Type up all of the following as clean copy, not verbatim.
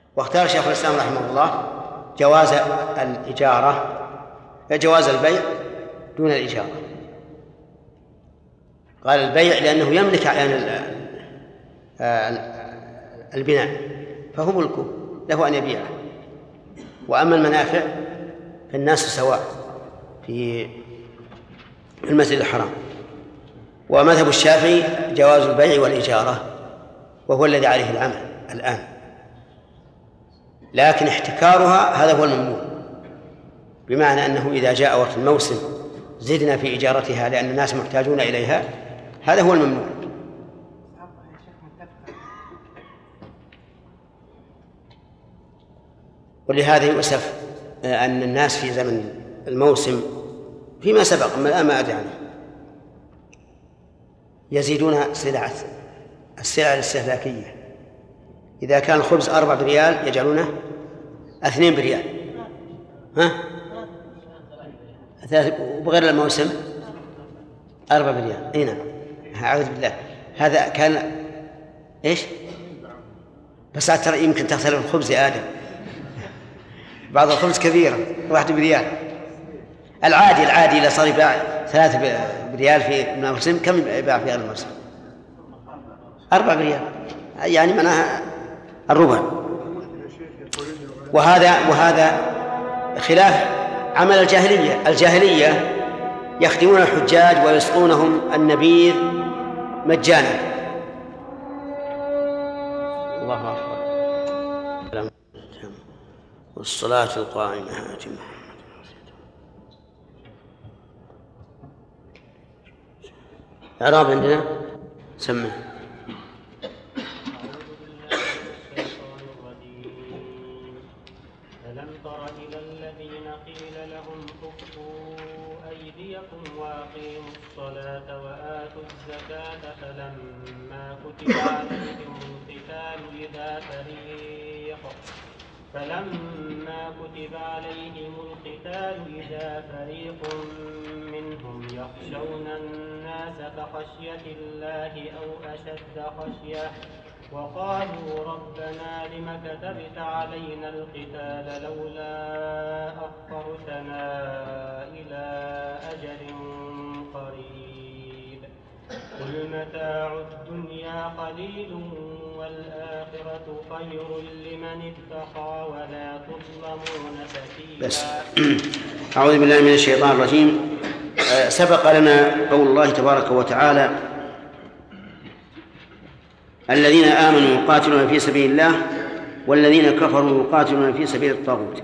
واختار شيخ الإسلام رحمه الله جواز الإجارة، جواز البيع دون الإجارة. قال البيع لأنه يملك أعيان البناء فهو ملكه له أن يبيعه، وأما المنافع فالناس سواء في المسجد الحرام. ومذهب الشافعي جواز البيع والإجارة، وهو الذي عليه العمل الآن، لكن احتكارها هذا هو الممنوع، بمعنى أنه إذا جاء وقت الموسم زدنا في إجارتها لأن الناس محتاجون إليها، هذا هو الممنوع. ولهذا يؤسف أن الناس في زمن الموسم فيما سبق ما أدري عنه يزيدون السلع الاستهلاكية. إذا كان الخبز 4 بريال يجعلونه 2 بريال، وبغير الموسم 4 بريال. نعم، أعوذ بالله. هذا كان إيش؟ بس ترى يمكن تختلف الخبز يا آدم، بعض الخبز كثيرة 1 بريال. العادي إذا صار يباع 3 بريال في الموسم، كم يباع في غير الموسم؟ 4 بريال، يعني معناها الربع. وهذا خلاف عمل الجاهلية يخدمون الحجاج ويسقونهم النبيذ مجانا. الله أكبر. والصلاة القائمة هاتم. إعراب عندنا سمع. ألم تر إلى الذين قيل لهم كفوا أيديكم وأقيموا الصلاة وآتوا الزكاة فلما كتب عليهم القتال إذا فريق منهم يخشون الناس كخشية الله أو أشد خشية وقالوا ربنا لم كتبت علينا القتال لولا أخرتنا إلى أجل قريب قل متاع الدنيا قليل والآخرة خير لمن اتقى ولا تظلمون فتيلا. أعوذ بالله من الشيطان الرجيم. سبق لنا قول الله تبارك وتعالى الذين آمنوا يقاتلون في سبيل الله والذين كفروا يقاتلون في سبيل الطاغوت.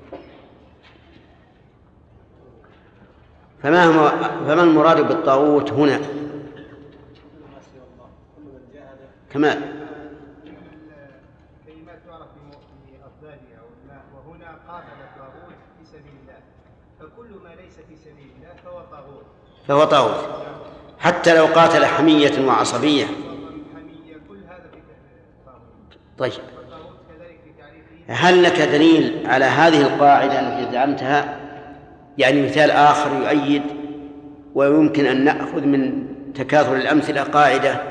فما المراد بالطاغوت هنا؟ كمال كلمات تعرف بأفضالها وهنا قاتل الطاغوت في سبيل الله، فكل ما ليس في سبيل الله فهو طاغوت حتى لو قاتل حمية وعصبية. كل هذا في الطاغوت. طيب، هل لك دليل على هذه القاعدة التي زعمتها؟ يعني مثال آخر يؤيد، ويمكن أن نأخذ من تكاثر الأمثلة قاعدة.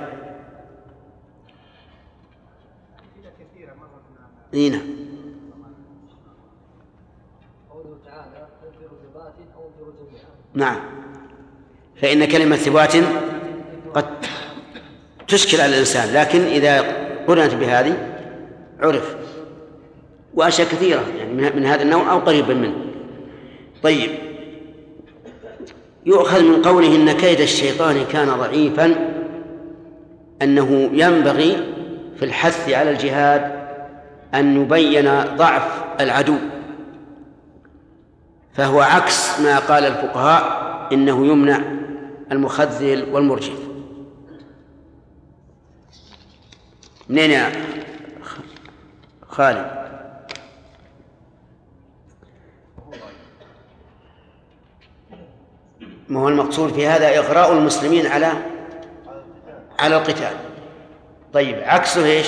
نعم. نعم، فإن كلمة ثبات قد تشكل على الإنسان، لكن إذا قرنت بهذه عرف. وأشياء كثيرة يعني من هذا النوع أو قريبا منه. طيب، يؤخذ من قوله إن كيد الشيطان كان ضعيفا أنه ينبغي في الحث على الجهاد أن يبين ضعف العدو، فهو عكس ما قال الفقهاء إنه يمنع المخذل والمرجف. منين يا خالد؟ ما هو المقصود في هذا إغراء المسلمين على القتال. طيب، عكسه إيش؟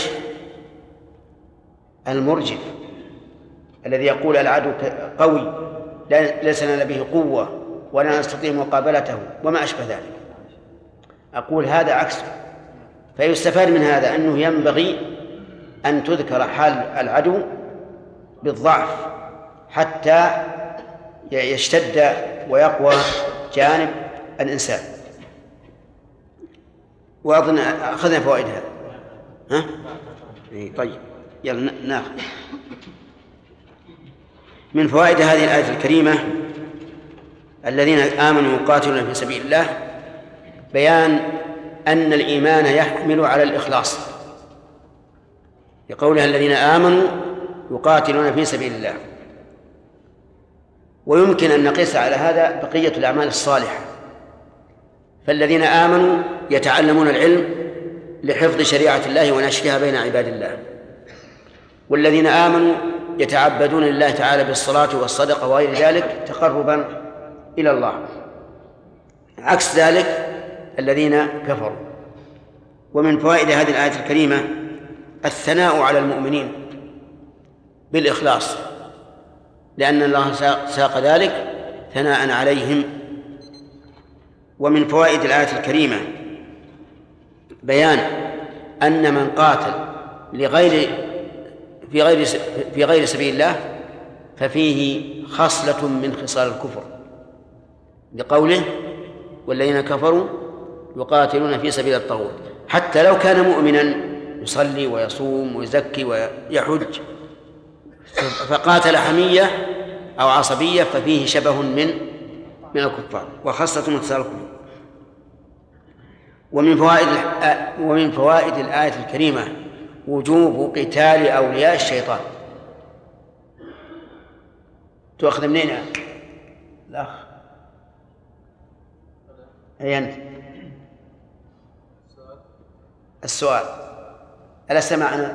المرجف الذي يقول العدو قوي ليس لنا به قوة ولا نستطيع مقابلته وما أشبه ذلك. أقول هذا عكسه. فيستفاد من هذا أنه ينبغي أن تذكر حال العدو بالضعف حتى يشتد ويقوى جانب الإنسان. وأظن أخذنا فوائدها. ها؟ طيب يلا ناخذ من فوائد هذه الآية الكريمة: الذين آمنوا يقاتلون في سبيل الله، بيان أن الإيمان يحمل على الإخلاص، لقولها الذين آمنوا يقاتلون في سبيل الله. ويمكن أن نقيس على هذا بقية الأعمال الصالحة، فالذين آمنوا يتعلمون العلم لحفظ شريعة الله ونشرها بين عباد الله، والذين آمنوا يتعبدون لله تعالى بالصلاة والصدقة وغير ذلك تقربا إلى الله، عكس ذلك الذين كفروا. ومن فوائد هذه الآية الكريمة الثناء على المؤمنين بالإخلاص، لأن الله ساق ذلك ثناء عليهم. ومن فوائد الآية الكريمة بيان أن من قاتل في غير سبيل الله ففيه خصلة من خصال الكفر، لقوله والذين كفروا يقاتلون في سبيل الطاغوت، حتى لو كان مؤمنا يصلي ويصوم ويزكي ويحج فقاتل حمية أو عصبية ففيه شبه من الكفار وخاصة من خصال الكفر. ومن فوائد الآية الكريمة وجوب قتال أولياء الشيطان. تؤخذ منين يا الأخ؟ أي أنت؟ السؤال ألست معنا؟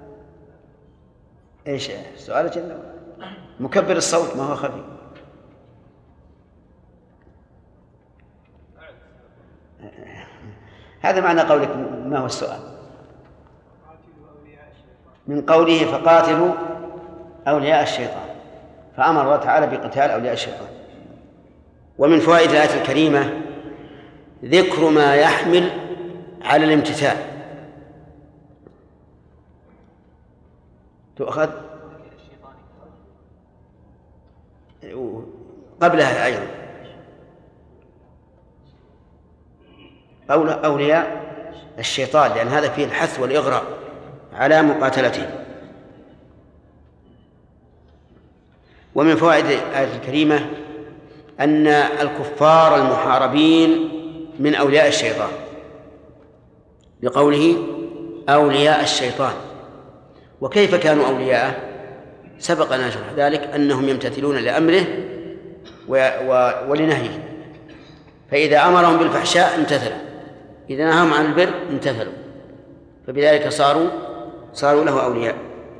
إيش السؤال؟ جل مكبر الصوت ما هو خفي. هذا معنى قولك. ما هو السؤال؟ من قوله فقاتلوا أولياء الشيطان، فأمر الله تعالى بقتال أولياء الشيطان. ومن فوائد الآية الكريمة ذكر ما يحمل على الامتثال. تؤخذ قبلها أيضا أولياء الشيطان، لأن هذا فيه الحث والإغراء على مقاتلته. ومن فوائد الآية الكريمة أن الكفار المحاربين من أولياء الشيطان، لقوله أولياء الشيطان. وكيف كانوا أولياءه؟ سبق أن نشرح ذلك أنهم يمتثلون لأمره ولنهيه، فإذا أمرهم بالفحشاء امتثلوا، إذا نهاهم عن البر امتثلوا، فبذلك صاروا له أولياء.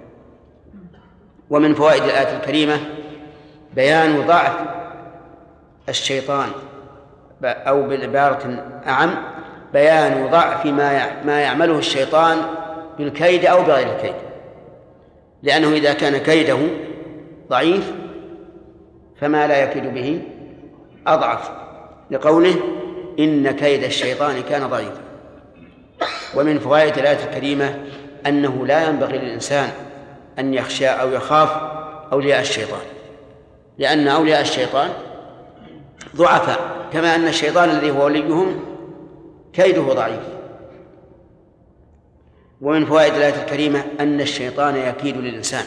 ومن فوائد الآية الكريمة بيان ضعف الشيطان، أو بالعبارة أعم بيان ضعف ما يعمله الشيطان بالكيد أو بغير الكيد، لأنه إذا كان كيده ضعيف فما لا يكيد به أضعف، لقوله إن كيد الشيطان كان ضعيفا. ومن فوائد الآية الكريمة أنه لا ينبغي للإنسان أن يخشى أو يخاف أولياء الشيطان، لأن أولياء الشيطان ضعفاء، كما أن الشيطان الذي هو وليهم كيده ضعيف. ومن فوائد الآية الكريمة أن الشيطان يكيد للإنسان،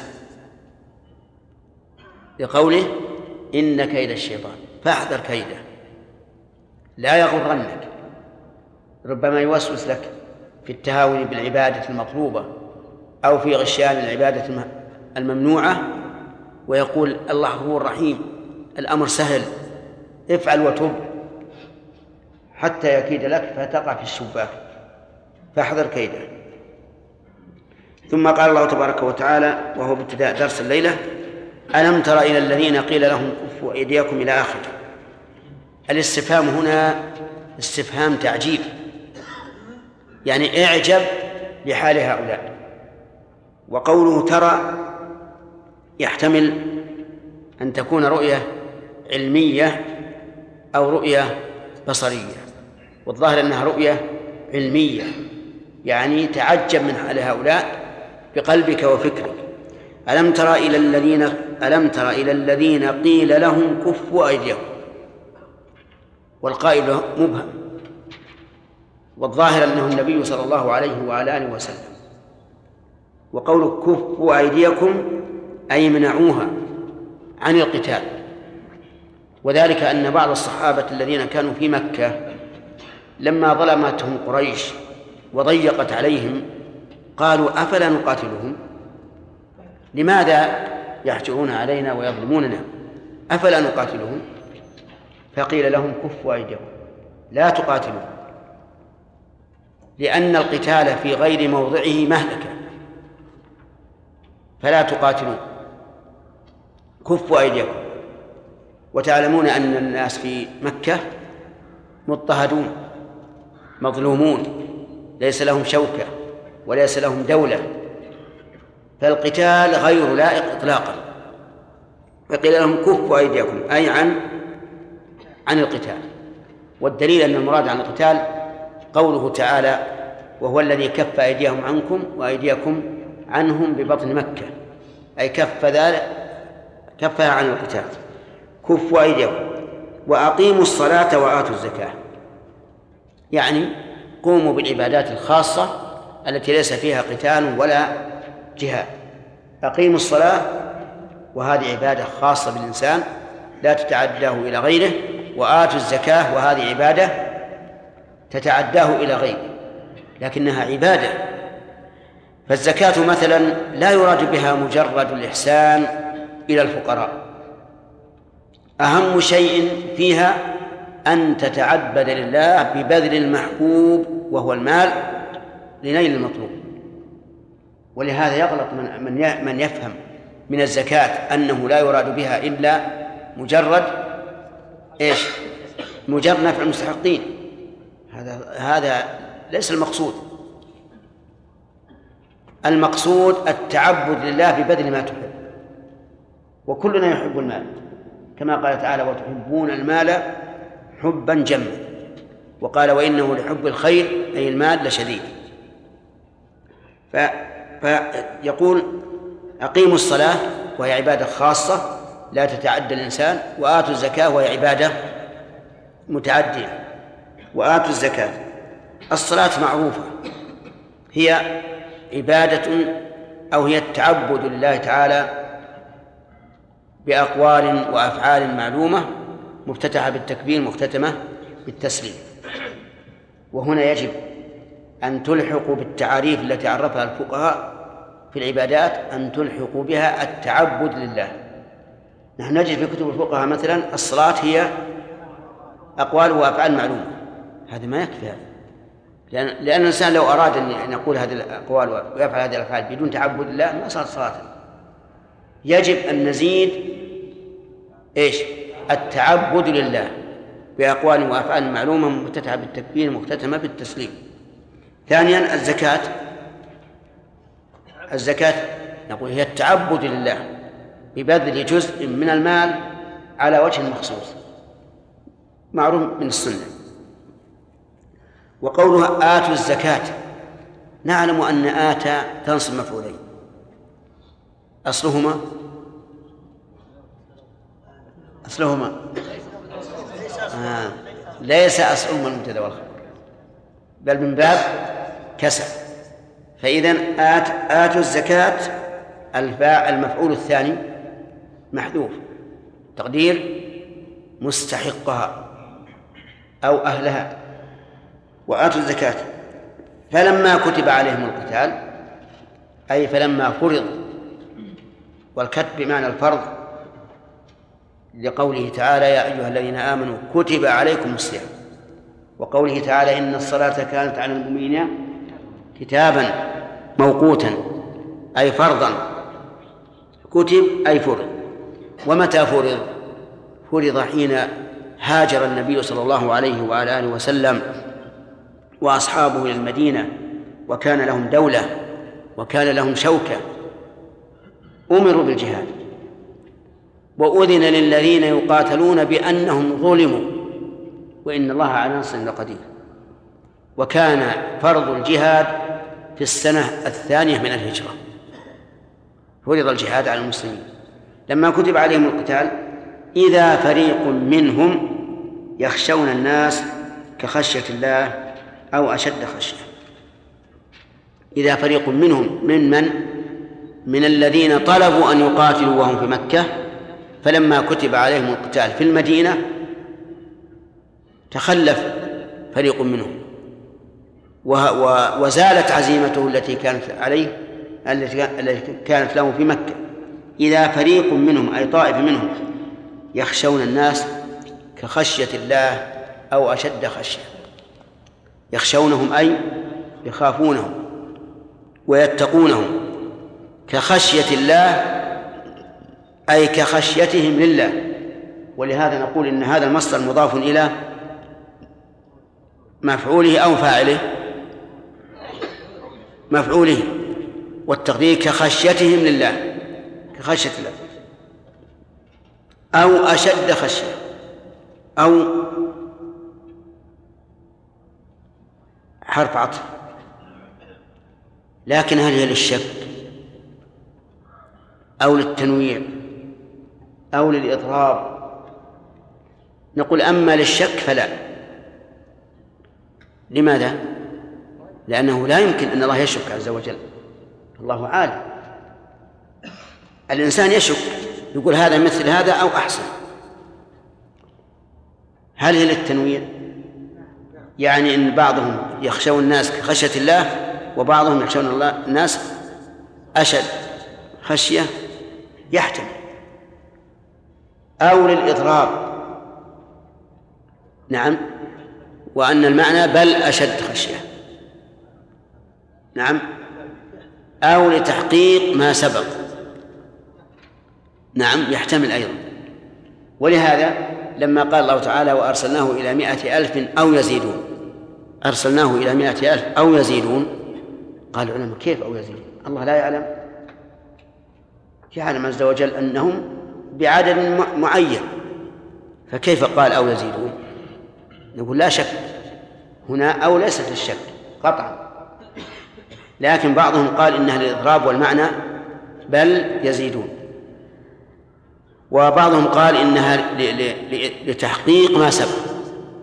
لقوله إن كيد الشيطان، فاحذر كيده لا يغرنك، ربما يوسوس لك في التهاون بالعبادة المطلوبة أو في غشيان العبادة الممنوعة، ويقول الله غفور رحيم، الأمر سهل، افعل وتب، حتى يكيد لك فتقع في الشباك، فاحذر كيده. ثم قال الله تبارك وتعالى وهو بابتداء درس الليلة: ألم تر إلى الذين قيل لهم كفوا أيديكم إلى آخره. الاستفهام هنا استفهام تعجيب، يعني اعجب لحال هؤلاء. وقوله ترى يحتمل أن تكون رؤية علمية أو رؤية بصرية، والظاهر أنها رؤية علمية، يعني تعجب من حال هؤلاء بقلبك وفكرك. ألم تر إلى الذين قيل لهم كفوا أيديكم، والقائل مبهم، والظاهر أنه النبي صلى الله عليه وعلى آله وسلم. وقول كفوا أيديكم أي منعوها عن القتال، وذلك أن بعض الصحابة الذين كانوا في مكة لما ظلمتهم قريش وضيقت عليهم قالوا أفلا نقاتلهم؟ لماذا يحجرون علينا ويظلموننا؟ أفلا نقاتلهم؟ فقيل لهم كفوا أيديكم، لا تقاتلوا، لأن القتال في غير موضعه مهلكة، فلا تقاتلوا، كفوا أيديكم. وتعلمون أن الناس في مكة مضطهدون مظلومون، ليس لهم شوكة وليس لهم دولة، فالقتال غير لائق إطلاقا. فقيل لهم كفوا أيديكم أي عن القتال. والدليل أن المراد عن القتال قوله تعالى: وهو الذي كف أيديهم عنكم وأيديكم عنهم ببطن مكة، أي كفها عن القتال. كفوا أيديكم وأقيموا الصلاة وآتوا الزكاة، يعني قوموا بالعبادات الخاصة التي ليس فيها قتال ولا جهاد. أقيموا الصلاة، وهذه عبادة خاصة بالإنسان لا تتعداه إلى غيره، وآتوا الزكاة، وهذه عبادة تتعداه إلى غيره لكنها عبادة. فالزكاة مثلا لا يراد بها مجرد الإحسان إلى الفقراء، أهم شيء فيها أن تتعبد لله ببذل المحبوب وهو المال لنيل المطلوب. ولهذا يغلط من يفهم من الزكاة أنه لا يراد بها إلا مجرد نفع المستحقين. هذا ليس المقصود. المقصود التعبد لله ببذل ما تحب، وكلنا يحب المال كما قال تعالى: وتحبون المال حبا جما. وقال: وإنه لحب الخير أي المال لشديد. فيقول: أقيموا الصلاة وهي عبادة خاصة لا تتعدى الإنسان، وآتوا الزكاة وهي عبادة متعدية. وآتوا الزكاة، الصلاة معروفة هي عبادة أو هي التعبد لله تعالى بأقوال وأفعال معلومة مفتتحة بالتكبير مختتمة بالتسليم. وهنا يجب أن تلحقوا بالتعاريف التي عرفها الفقهاء في العبادات، أن تلحقوا بها التعبد لله. نحن نجد في كتب الفقهاء مثلا الصلاة هي أقوال وأفعال معلومة، هذا ما يكفي هذا، لأن الإنسان لو أراد أن يقول هذه الأقوال ويفعل هذه الأفعال بدون تعبد لله ما صارت صلاة. يجب أن نزيد التعبد لله بأقوال وأفعال معلومة مفتتحة بالتكبير مختتمة بالتسليم. ثانيا الزكاة نقول هي التعبد لله ببذل جزء من المال على وجه مخصوص معروف من السنة. وقولها آتوا الزكاة، نعلم أن آتى تنصب مفعولين، أصلهما ليس أصلهما المبتدأ والخبر، بل من باب كسر. فإذن آتوا الزكاة المفعول الثاني محذوف، تقدير مستحقها أو أهلها. وآتوا الزكاة فلما كتب عليهم القتال، أي فلما فرض، والكتب بمعنى الفرض، لقوله تعالى: يا أيها الذين آمنوا كتب عليكم الصيام. وقوله تعالى: إن الصلاة كانت على المؤمنين كتابا موقوتا، أي فرضا. كتب أي فرض. ومتى فرض؟ فرض حين هاجر النبي صلى الله عليه وعلى آله وسلم وأصحابه إلى المدينة، وكان لهم دولة وكان لهم شوكة، أمروا بالجهاد، وأذن للذين يقاتلون بأنهم ظلموا وإن الله على نصرهم لقدير. وكان فرض الجهاد في السنة الثانية من الهجرة، فرض الجهاد على المسلمين لما كتب عليهم القتال إذا فريق منهم يخشون الناس كخشية الله أو أشد خشية. إذا فريق منهم من الذين طلبوا أن يقاتلوا وهم في مكة، فلما كتب عليهم القتال في المدينة تخلف فريق منهم وزالت عزيمته التي كانت عليه التي كانت له في مكة. إذا فريق منهم أي طائف منهم يخشون الناس كخشية الله أو أشد خشية. يخشونهم أي يخافونهم ويتقونهم كخشية الله أي كخشيتهم لله. ولهذا نقول إن هذا المصدر مضاف إلى مفعوله أو فاعله، مفعوله، والتقدير كخشيتهم لله، كخشية الله أو أشد خشية، أو حرف عطف، لكن هل هي للشك أو للتنويع أو للإضراب؟ نقول أما للشك فلا. لماذا؟ لأنه لا يمكن أن الله يشك عز وجل، الله عالم. الإنسان يشك يقول هذا مثل هذا أو أحسن. هل هي للتنويع؟ يعني إن بعضهم يخشون الناس كخشية الله وبعضهم يخشون الله الناس أشد خشية، يحتمل. أو للإضراب، نعم، وأن المعنى بل أشد خشية، نعم، أو لتحقيق ما سبق، نعم، يحتمل أيضا. ولهذا لما قال الله تعالى وأرسلناه إلى 100,000 أو يزيدون، أرسلناه إلى 100,000 أو يزيدون، قال العلماء كيف أو يزيدون؟ الله لا يعلم؟ يعلم عز وجل أنهم بعدد معين، فكيف قال أو يزيدون؟ نقول لا شك هنا أو ليست للشك قطعا، لكن بعضهم قال إنها للإضراب والمعنى بل يزيدون، وبعضهم قال إنها لتحقيق ما سبق،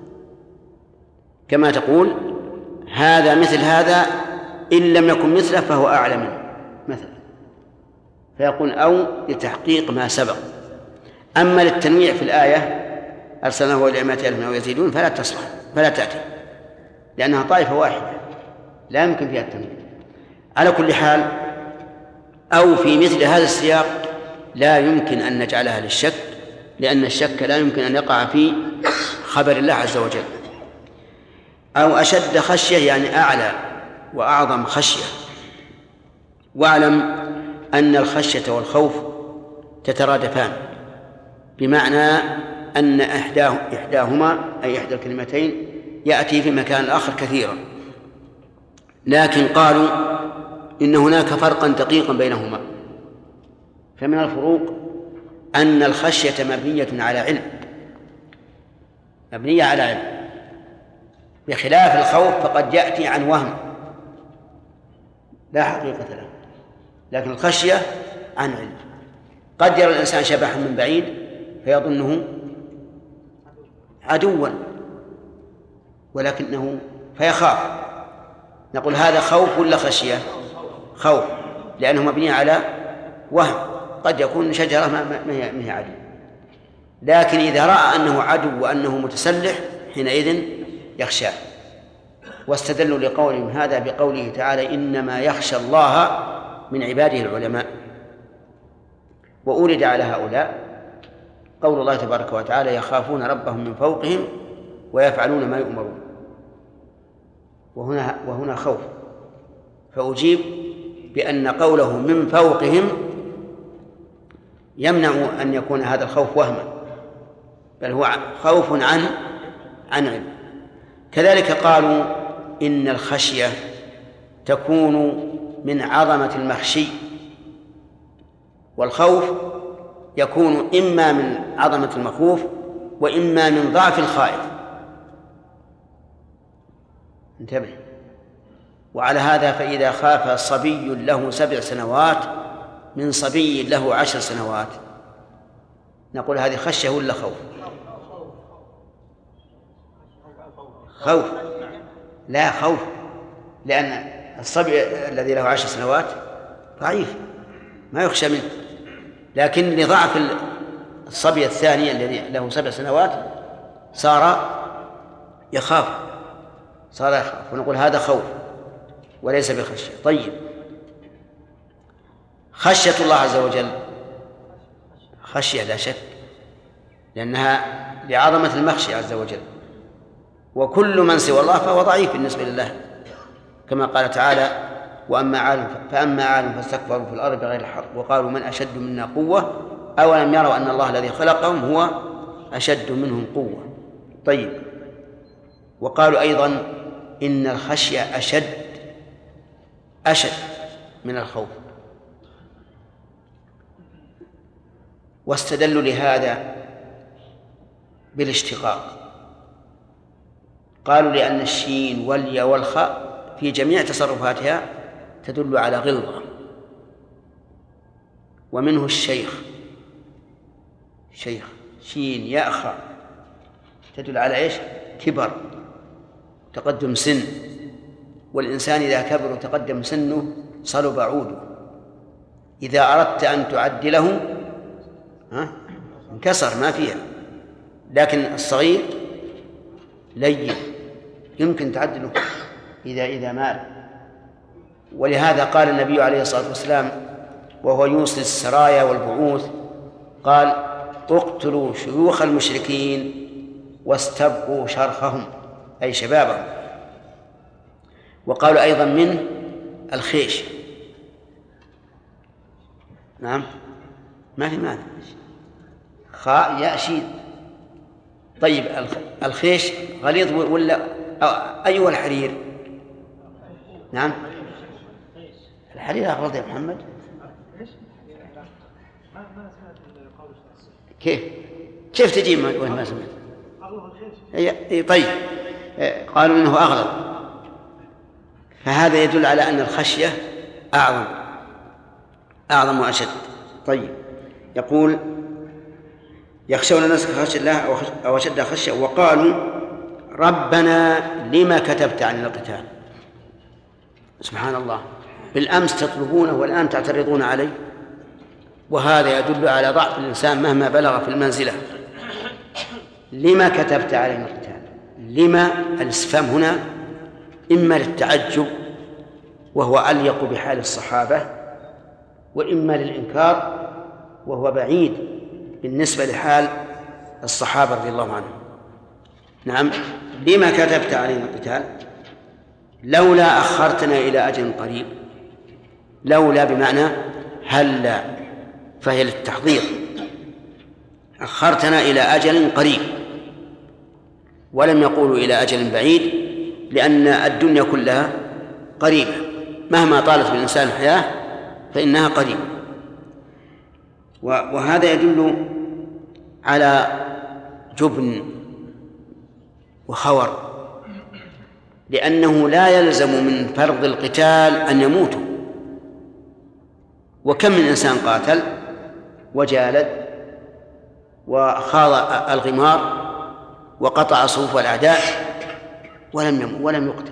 كما تقول هذا مثل هذا إن لم يكن مثله فهو أعلى منه مثلا، فيقول أو لتحقيق ما سبق. أما للتنويع في الآية أرسلناه إلى 100,000 أو يزيدون فلا تصلح، فلا تأتي، لأنها طائفة واحدة لا يمكن فيها التنويع. على كل حال، أو في مثل هذا السياق لا يمكن أن نجعلها للشك، لأن الشك لا يمكن أن يقع في خبر الله عز وجل. أو أشد خشية يعني أعلى وأعظم خشية. واعلم أن الخشية والخوف تترادفان، بمعنى أن إحداهما أي إحدى الكلمتين يأتي في مكان الآخر كثيرا، لكن قالوا إن هناك فرقا دقيقا بينهما. فمن الفروق أن الخشية مبنية على علم، مبنية على علم، بخلاف الخوف فقد يأتي عن وهم لا حقيقة له، لكن الخشية عن علم. قد يرى الإنسان شبحا من بعيد فيظنه عدوا ولكنه فيخاف، نقول هذا خوف ولا خشية؟ خوف، لأنه مبني على وهم، قد يكون شجرة ما هي عدو، لكن إذا رأى أنه عدو وأنه متسلح حينئذ يخشى. واستدلوا لقولهم هذا بقوله تعالى إنما يخشى الله من عباده العلماء. وأورد على هؤلاء قول الله تبارك وتعالى يخافون ربهم من فوقهم ويفعلون ما يؤمرون، وهنا خوف، فأجيب بأن قوله من فوقهم يمنع أن يكون هذا الخوف وهما، بل هو خوف عن علم. كذلك قالوا إن الخشية تكون من عظمة المخشي، والخوف يكون إما من عظمة المخوف وإما من ضعف الخائف. انتبه. وعلى هذا فإذا خاف صبي له 7 سنوات من صبي له 10 سنوات نقول هذه خشية ولا خوف؟ خوف. لا، خوف، لأن الصبي الذي له 10 سنوات ضعيف ما يخشى منه، لكن لضعف الصبي الثاني الذي له 7 سنوات صار يخاف، ونقول هذا خوف وليس بخشية. طيب، خشية الله عز وجل خشية لا شك، لأنها لعظمة المخشي عز وجل، وكل من سوى الله فهو ضعيف بالنسبة لله، كما قال تعالى: فأما عاد فاستكبروا في الأرض بغير الحق وقالوا من أشد منا قوة أولم يروا أن الله الذي خلقهم هو أشد منهم قوة. طيب، وقالوا أيضا إن الخشية أشد من الخوف، واستدلوا لهذا بالاشتقاق، قالوا لأن الشين والياء والخاء في جميع تصرفاتها تدل على غلظة، ومنه الشيخ، شين ياء خاء تدل على إيش؟ كبر، تقدم سن، والإنسان إذا كبر وتقدم سنه صلب عوده، إذا أردت أن تعدله انكسر ما فيها، لكن الصغير لين يمكن تعدله إذا مال. ولهذا قال النبي عليه الصلاة والسلام وهو يوصي السرايا والبعوث، قال: اقتلوا شيوخ المشركين واستبقوا شرخهم، أي شبابهم. وقالوا أيضا من الخيش، نعم ما في مال، خاء ياء شين. طيب، الخيش غليظ ولا أيوة الحرير؟ نعم الحرير أغلظ يا محمد. كيف تجي وين ما سمعت؟ طيب، قالوا إنه أغلظ، فهذا يدل على أن الخشية أعظم وأشد. طيب، يقول: يخشون الناس كخشية الله أو أشد خشية، وقالوا ربنا لما كتبت عن القتال. سبحان الله، بالأمس تطلبونه والآن تعترضون عليه، وهذا يدل على ضعف الإنسان مهما بلغ في المنزلة. لما كتبت علينا القتال؟ لما الاستفهام هنا إما للتعجب وهو أليق بحال الصحابة، وإما للإنكار وهو بعيد بالنسبة لحال الصحابة رضي الله عنهم. نعم، لما كتبت علينا القتال؟ لولا أخرتنا إلى أجل قريب. لولا بمعنى هلا، فهي للتحضير. أخرتنا إلى أجل قريب، ولم يقولوا إلى أجل بعيد، لأن الدنيا كلها قريبة، مهما طالت بالإنسان الحياة فإنها قريبة. وهذا يدل على جبن وخور، لأنه لا يلزم من فرض القتال أن يموتوا. وكم من إنسان قاتل وجالد وخاض الغمار وقطع صفوف الأعداء ولم يقتل.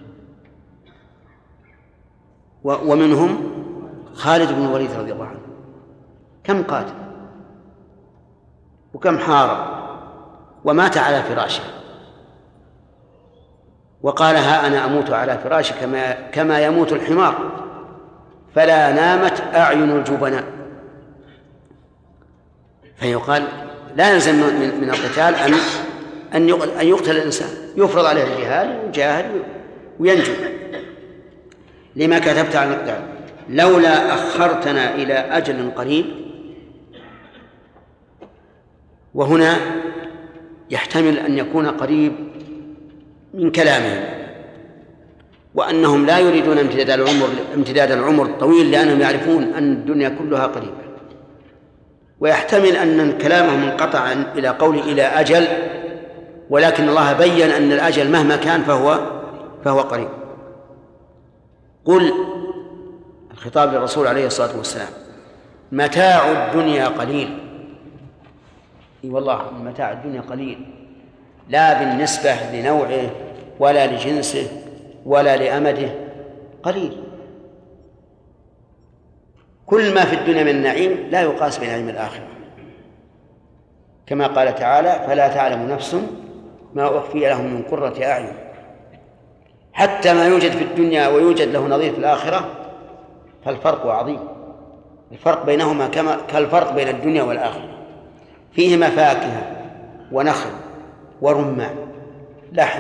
ومنهم خالد بن الوليد رضي الله عنه، كم قاتل وكم حارب ومات على فراشه، وقال: ها أنا أموت على فراشي كما يموت الحمار، فلا نامت أعين الجبناء. فيقال لا يلزم من القتال أن يقتل الإنسان، يفرض عليه الجهاد ويجاهد وينجو. لما كتبت على القتال لولا أخرتنا إلى أجل قريب. وهنا يحتمل أن يكون قريب من كلامهم، وأنهم لا يريدون امتداد العمر الطويل، لأنهم يعرفون أن الدنيا كلها قريبة. ويحتمل أن كلامهم انقطع إلى قول إلى أجل، ولكن الله بيّن أن الأجل مهما كان فهو قريب. قل، الخطاب للرسول عليه الصلاة والسلام، متاع الدنيا قليل. اي والله متاع الدنيا قليل، لا بالنسبة لنوعه ولا لجنسه ولا لأمده، قليل. كل ما في الدنيا من نعيم لا يقاس بنعيم الآخرة، كما قال تعالى: فلا تعلم نفس ما أخفي لهم من قرة أعين. حتى ما يوجد في الدنيا ويوجد له نظير في الآخرة فالفرق عظيم. الفرق بينهما كالفرق بين الدنيا والآخرة، فيهما فاكهة ونخل ورمان، لحم،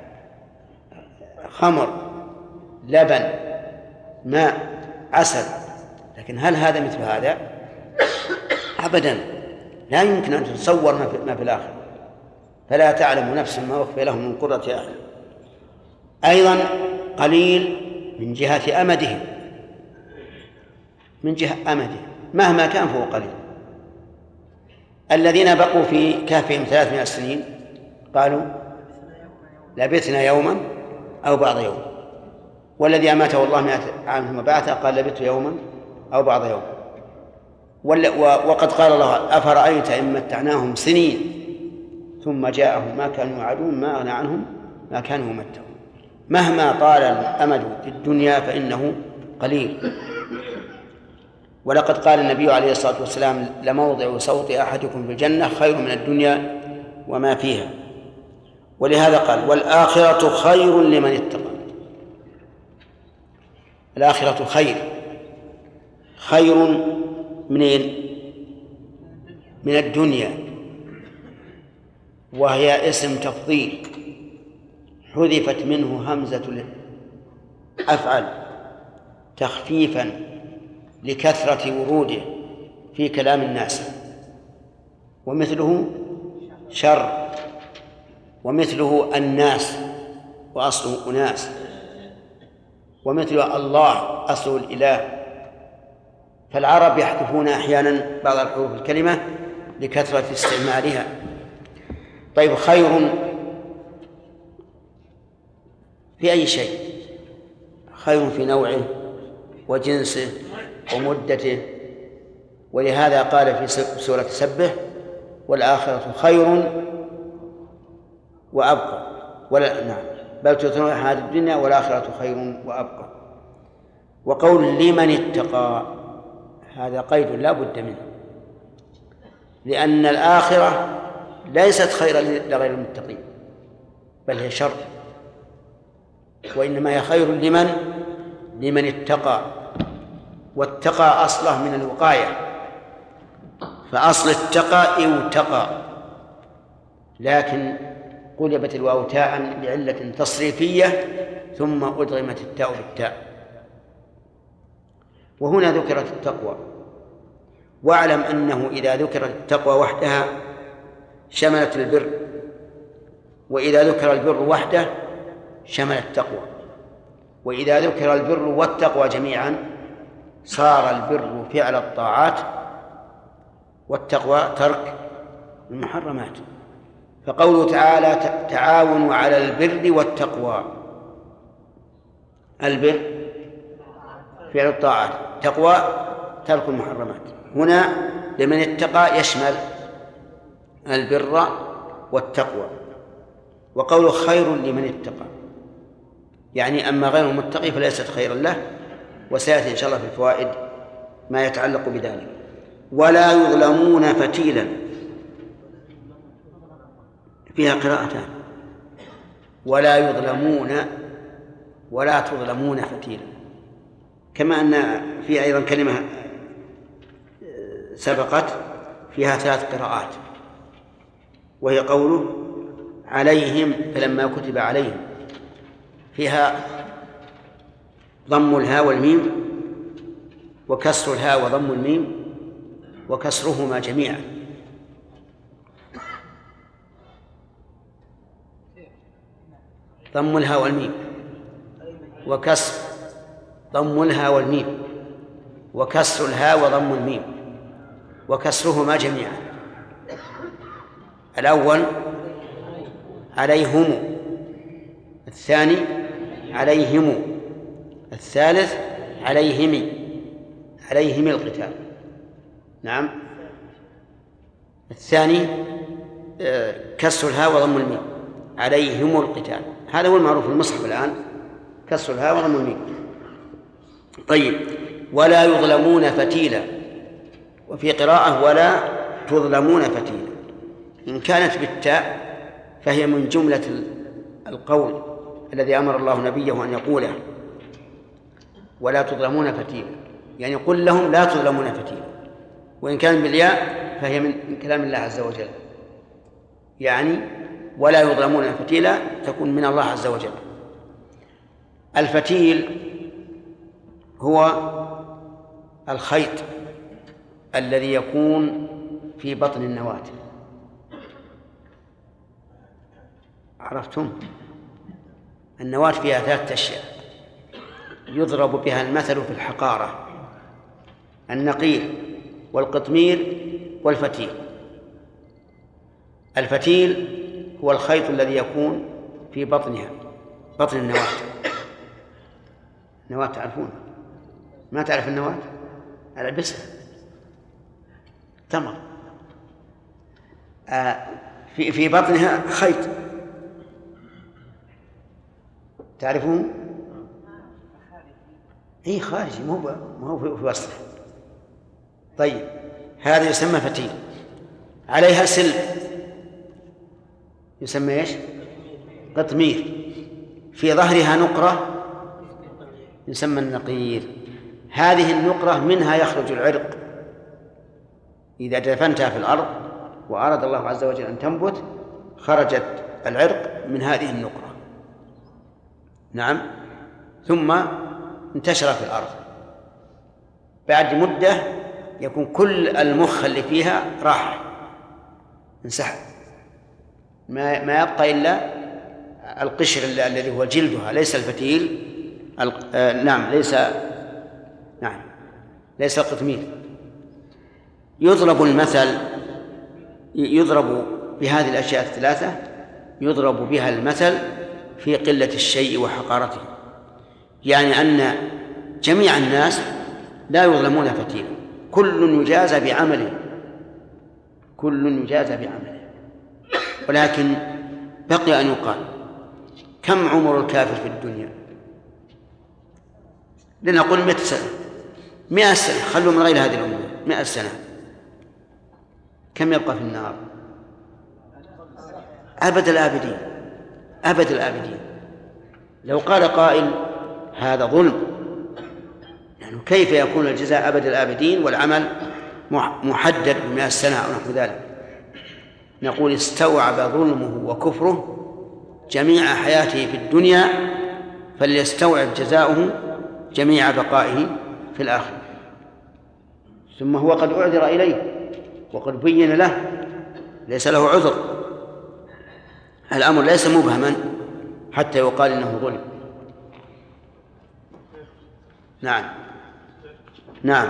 خمر، لبن، ماء، عسل. لكن هل هذا مثل هذا؟ أبدا، لا يمكن أن تتصور ما في الآخرة. فلا تعلم نفس ما أخفي لهم من قرة أعين. أيضا قليل من جهة أمده، من جهة أمده مهما كان فهو قليل. الذين بقوا في كهفهم 300 سنين قالوا لبثنا يوما أو بعض يوم، والذي أماته الله 100 عام ثم بعثه قال لبثت يوما أو بعض يوم. وقد قال الله: أفرأيت إن متعناهم سنين ثم جاءهم ما كانوا يوعدون ما أغنى عنهم ما كانوا يمتعون. مهما طال الأمد في الدنيا فإنه قليل. ولقد قال النبي عليه الصلاة والسلام: لموضع صوت أحدكم في الجنة خير من الدنيا وما فيها. ولهذا قال: والآخرة خير لمن اتقى. الآخرة خير من الدنيا، وهي اسم تفضيل حذفت منه همزة الأفعل تخفيفا لكثرة وروده في كلام الناس. ومثله شر، ومثله الناس وأصله أناس، ومثله الله أصله الإله. فالعرب يحذفون أحيانا بعض الحروف الكلمة لكثرة استعمالها. طيب، خير في أي شيء؟ خير في نوعه وجنسه ومدته. ولهذا قال في سورة سبح: والآخرة خير وأبقى. بل تؤثرون الحياة الدنيا والآخرة خير وأبقى. وقول لمن اتقى هذا قيد لا بد منه، لأن الآخرة ليست خيرا لغير المتقين، بل هي شر، وإنما هي خير لمن اتقى. واتقى أصله من الوقاية، فأصل اتقى اوتقى، لكن قلبت الواو تاء لعلة تصريفية ثم أدغمت التاء بالتاء. وهنا ذكرت التقوى. واعلم أنه إذا ذكرت التقوى وحدها شملت البر، وإذا ذكر البر وحده شمل التقوى، وإذا ذكر البر والتقوى جميعا صار البر فعل الطاعات والتقوى ترك المحرمات. فقوله تعالى: تعاونوا على البر والتقوى. البر فعل الطاعات، تقوى ترك المحرمات. هنا لمن اتقى يشمل البر والتقوى. وقوله خير لمن اتقى يعني أما غير المتقي فليست خيرا له، وسيأتي إن شاء الله في الفوائد ما يتعلق بذلك. ولا يظلمون فتيلا، فيها قراءتان: ولا يظلمون ولا تظلمون فتيلا. كما أن في أيضا كلمة سبقت فيها 3 قراءات، وهي قوله عليهم فلما كتب عليهم، فيها ضم الهاء والميم وكسر الهاء وضم الميم وكسرهما جميعا. ضم الهاء والميم وكسر ضم الهاء والميم وكسر الهاء وضم الميم وكسرهما جميعا. الأول عليهم، الثاني عليهم، الثالث عليهم القتال. نعم. الثاني كسر الهاء وضم الميم، عليهم القتال، هذا هو المعروف في المصحف الآن، كسر الهاء وضم الميم. طيب، ولا يظلمون فتيلا، وفي قراءة ولا تظلمون فتيلا. إن كانت بالتاء فهي من جملة القول الذي أمر الله نبيه أن يقوله، ولا تظلمون فتيلا، يعني قل لهم لا تظلمون فتيلا. وإن كان بالياء فهي من كلام الله عز وجل، يعني ولا يظلمون فتيلا تكون من الله عز وجل. الفتيل هو الخيط الذي يكون في بطن النواة، عرفتم؟ النواة فيها 3 أشياء يضرب بها المثل في الحقارة: النقير والقطمير والفتيل. الفتيل هو الخيط الذي يكون في بطنها، بطن النواة. النواة تعرفون؟ ما تعرف النواة؟ البسها تمر، في بطنها خيط، تعرفون؟ اي خارجي، ما هو في وسطه. طيب، هذا يسمى فتيل. عليها سلب يسمى ايش؟ قطمير. في ظهرها نقرة يسمى النقير. هذه النقرة منها يخرج العرق، إذا دفنتها في الأرض وأراد الله عز وجل أن تنبت خرجت العرق من هذه النقرة. نعم. ثم انتشر في الأرض، بعد مدة يكون كل المخ اللي فيها راح انسحب، ما يبقى إلا القشر الذي هو جلدها، ليس الفتيل. نعم، ليس القطمير. يضرب المثل، يضرب بهذه الأشياء 3، يضرب بها المثل في قلة الشيء وحقارته، يعني أن جميع الناس لا يظلمون فتيلا، كل يجازى بعمله، كل يجازى بعمله. ولكن بقي أن يقال: كم عمر الكافر في الدنيا؟ لنقول 100 سنة، 100 سنة، خلوا من غير هذه الأمور، 100 سنة. كم يبقى في النار؟ أبد الآبدين، أبد الآبدين. لو قال قائل هذا ظلم، يعني كيف يكون الجزاء أبد الآبدين والعمل محدد ب100 سنة أو نحو ذلك؟ نقول: استوعب ظلمه وكفره جميع حياته في الدنيا، فليستوعب جزاؤه جميع بقائه في الآخرة. ثم هو قد أعذر إليه وقد بين له، ليس له عذر، الأمر ليس مبهما حتى يقال إنه ظلم. نعم. نعم.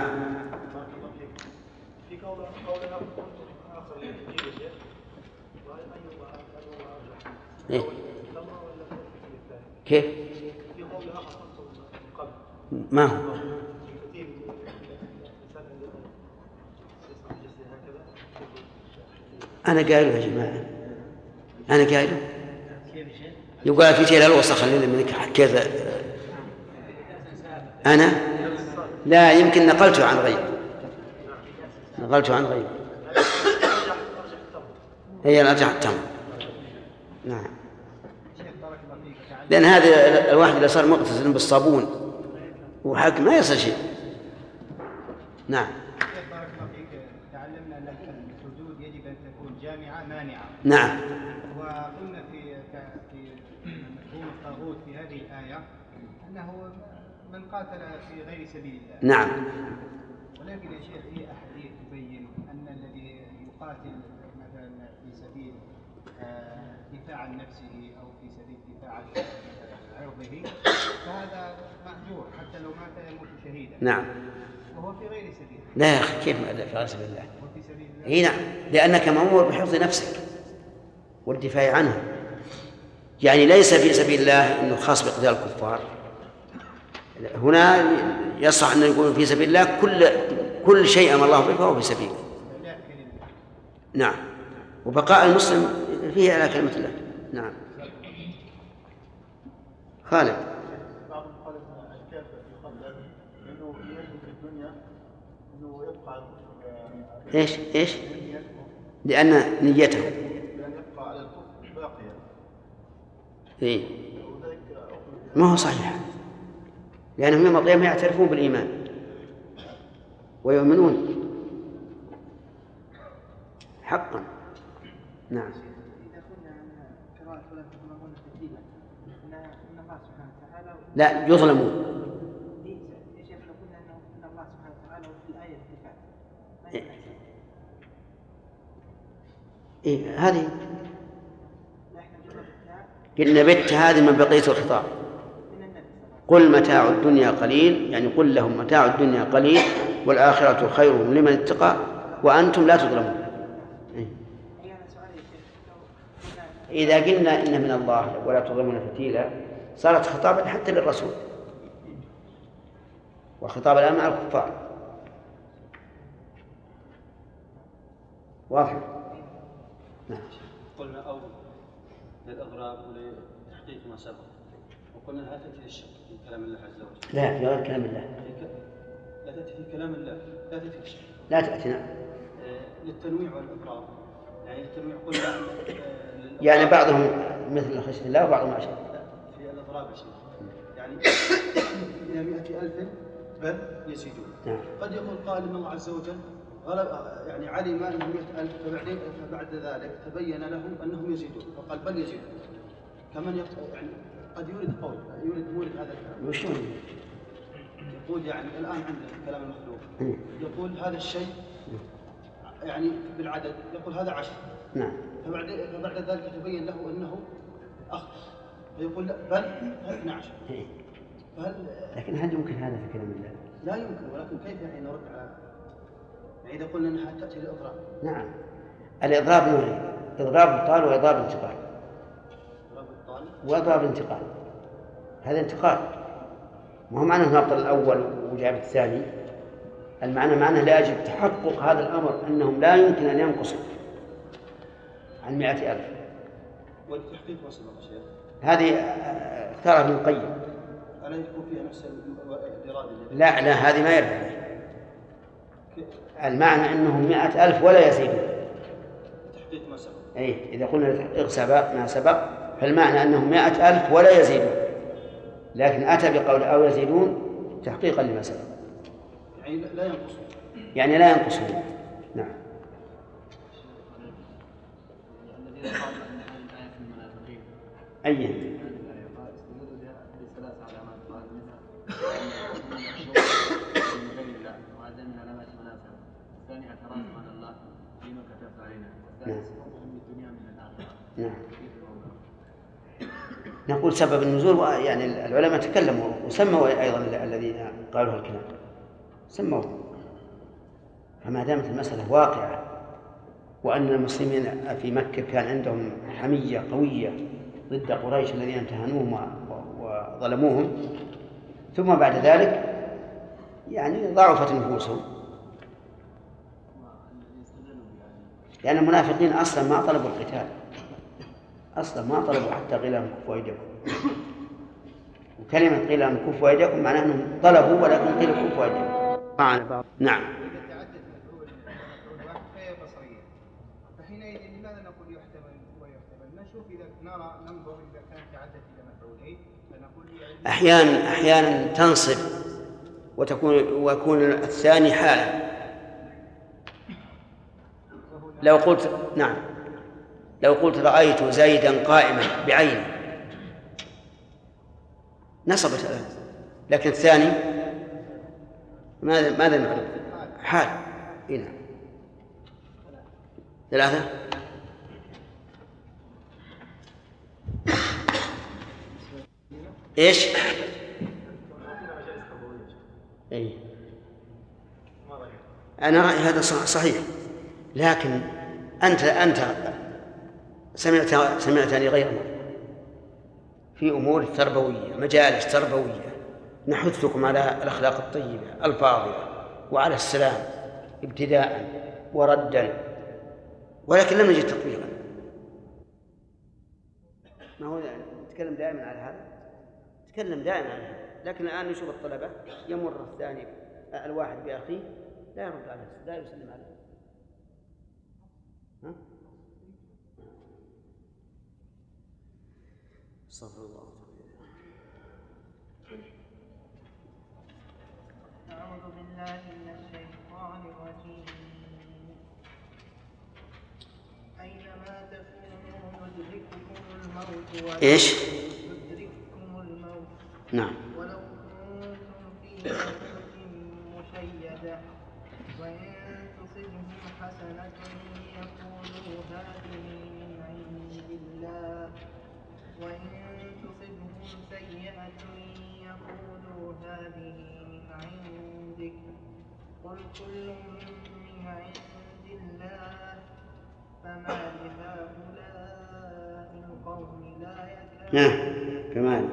إيه؟ كيف؟ ما هو؟ أنا قايله يا جماعة، أنا قايله. يقال في شيء الوسخ اللي منك حكيت أنا؟ لا، يمكن نقلته عن غير، نقلته عن غير. هي الأرجح التمر. نعم. لأن هذا الواحد اللي صار مغتسل بالصابون وحاك ما يصل شيء. نعم. تعلمنا أن الحدود يجب أن تكون جامعة مانعة. نعم. وقلنا في مفهوم الطاغوت في هذه الآية أنه من قاتل في غير سبيل الله. نعم. ولكن يا شيخ في أحاديث تبين أن الذي يقاتل مثلا في سبيل دفاع عن نفسه أو في سبيل دفاع عن عرضه فهذا مأجور حتى لو مات يموت شهيدا. نعم. وهو في غير سبيل. لا يا أخي، كيف في غير سبيل الله؟ وفي سبيل الله. إيه نعم، لأنك مأمور بحفظ نفسك والدفاع عنها. يعني ليس في سبيل الله إنه خاص بقتال الكفار. هنا يصح أن يقول في سبيل الله كل شيء أمر الله به فهو في سبيله. نعم. وبقاء المسلم فيه على كلمة الله. نعم. خالد. بعض قال الكافر يقدر انه يجد في الدنيا انه يبقى ايش؟ لأن نيته لأن يبقى على الكفر باقيا. إيه؟ ما هو صحيح، لأنهم يوم القيامة يعترفون بالإيمان ويؤمنون حقا. نعم. لا يظلمون. إيه هذه قلنا بت هذه من بقية الخطاب. قل متاع الدنيا قليل، يعني قل لهم متاع الدنيا قليل والآخرة خير لمن اتقى وأنتم لا تظلمون. إذا قلنا إن من الله ولا تظلمون فتيلا صارت خطابا حتى للرسول، وخطاب الآن مع الكفار. واضح؟ نعم. قلنا أو للإضراب ولتحقيق ما سبق، وقلنا لا تأتي للشك في كلام الله عز وجل. لا في غير كلام الله. لا تأتي في كلام الله، لا تأتي للشك. لا تأتي. نعم. للتنويع والإضراب، يعني التنويع قلنا يعني بعضهم مثل خشية الله وبعضهم أشد. في الإضراب شيء، يعني إلى 100,000 بل يزيدون. نعم. قد يقول قال إن الله عز وجل غلب، يعني علم أنهم 100,000 فبعد ذلك تبين لهم أنهم يزيدون وقال بل يزيدون. كمن يعني قد يورد قول يورد هذا الكلام. وش يقول يعني الآن عندنا كلام المخلوق يقول هذا الشيء يعني بالعدد، يقول هذا 10. نعم. فبعد ذلك تبين له أنه أخطأ فيقول لا بل 12. لكن هل يمكن هذا في كلام الله؟ لا يمكن، ولكن كيف يعني نرد على يعني إذا قلنا أنها تأتي للإضراب؟ نعم. الإضراب نوعين: إضراب إبطال وإضراب انتقال. إضراب إبطال وإضراب انتقال. هذا انتقال، وهو معنى أنه أبطل الأول وجاب الثاني. المعنى معنى لأجل تحقق هذا الأمر أنهم لا يمكن أن ينقصوا عن 100,000. والتحقيق وصل الشيخ هذه اختارها ابن القيم. ألا يكون فيها نفس الإرادة؟ لا هذه ما يرد. المعنى أنهم 100,000 ولا يزيدون. تحقيق ما سبق. أي إذا قلنا لتحقيق ما سبق فالمعنى أنهم 100,000 ولا يزيدون، لكن أتى بقول أو يزيدون تحقيقا لما سبق، يعني لا ينقصون. يعني لا ينقصون. نعم. الذين قالوا أن هذه الآية في المنافقين أي استدلوا بثلاث علامات، قال منها من غير الله، وهذا من علامات المنافق. الثاني اعتراض عن الله فيما كتبت علينا، والثالث خوفهم من الدنيا من الآخرة. نعم. نقول سبب النزول، يعني العلماء تكلموا وسموا أيضا الذين قالوا الكلام سموا. فما دامت المسألة واقعة وأن المسلمين في مكة كان عندهم حمية قوية ضد قريش الذين امتهنوهم وظلموهم، ثم بعد ذلك يعني ضعفت نفوسهم، لأن المنافقين أصلا ما طلبوا القتال، أصلا ما طلبوا حتى قيل لهم كفوا أيديكم. وكلمة قيل لهم كفوا أيديكم معناه أنهم طلبوا ولكن قيل كفوا أيديكم. نعم. إذا تعدد مفعول واحد فهي بصرية، فحينئذ لماذا نقول يحتمل ويحتمل؟ نشوف إذا ننظر إذا كان تعدد إلى مفعولين فنقول أحيانا تنصب ويكون الثاني حالا. لو قلت نعم، لو قلت رأيت زيدا قائما بعينه نصبت الآن، لكن الثاني ماذا نعرف؟ حال. هنا 3. إيش؟ أي أنا رأيي هذا صحيح، لكن أنت سمعتني غير مرة في أمور تربوية، مجالس تربوية نحثكم على الأخلاق الطيبة الفاضلة، وعلى السلام ابتداء وردا، ولكن لم نجد تطبيقا. ما هو نتكلم دائما على هذا، نتكلم دائما على هذا، لكن الآن نشوف الطلبة يمر الثاني الواحد بأخيه لا يرد عليه، لا يسلم عليه. استغفر الله. أعوذ بالله من الشيطان الرجيم. أينما تكونوا يدرككم الموت إيش؟ يدرككم الموت نعم. ولو كنتم في بيوت مشيدة وإن تصبهم حسنة يقولوا هذه من عند الله وإن تصبهم سيئة يقولوا هذه من عندك قل كل من عند الله فما لهؤلاء القوم لا يكادون كمان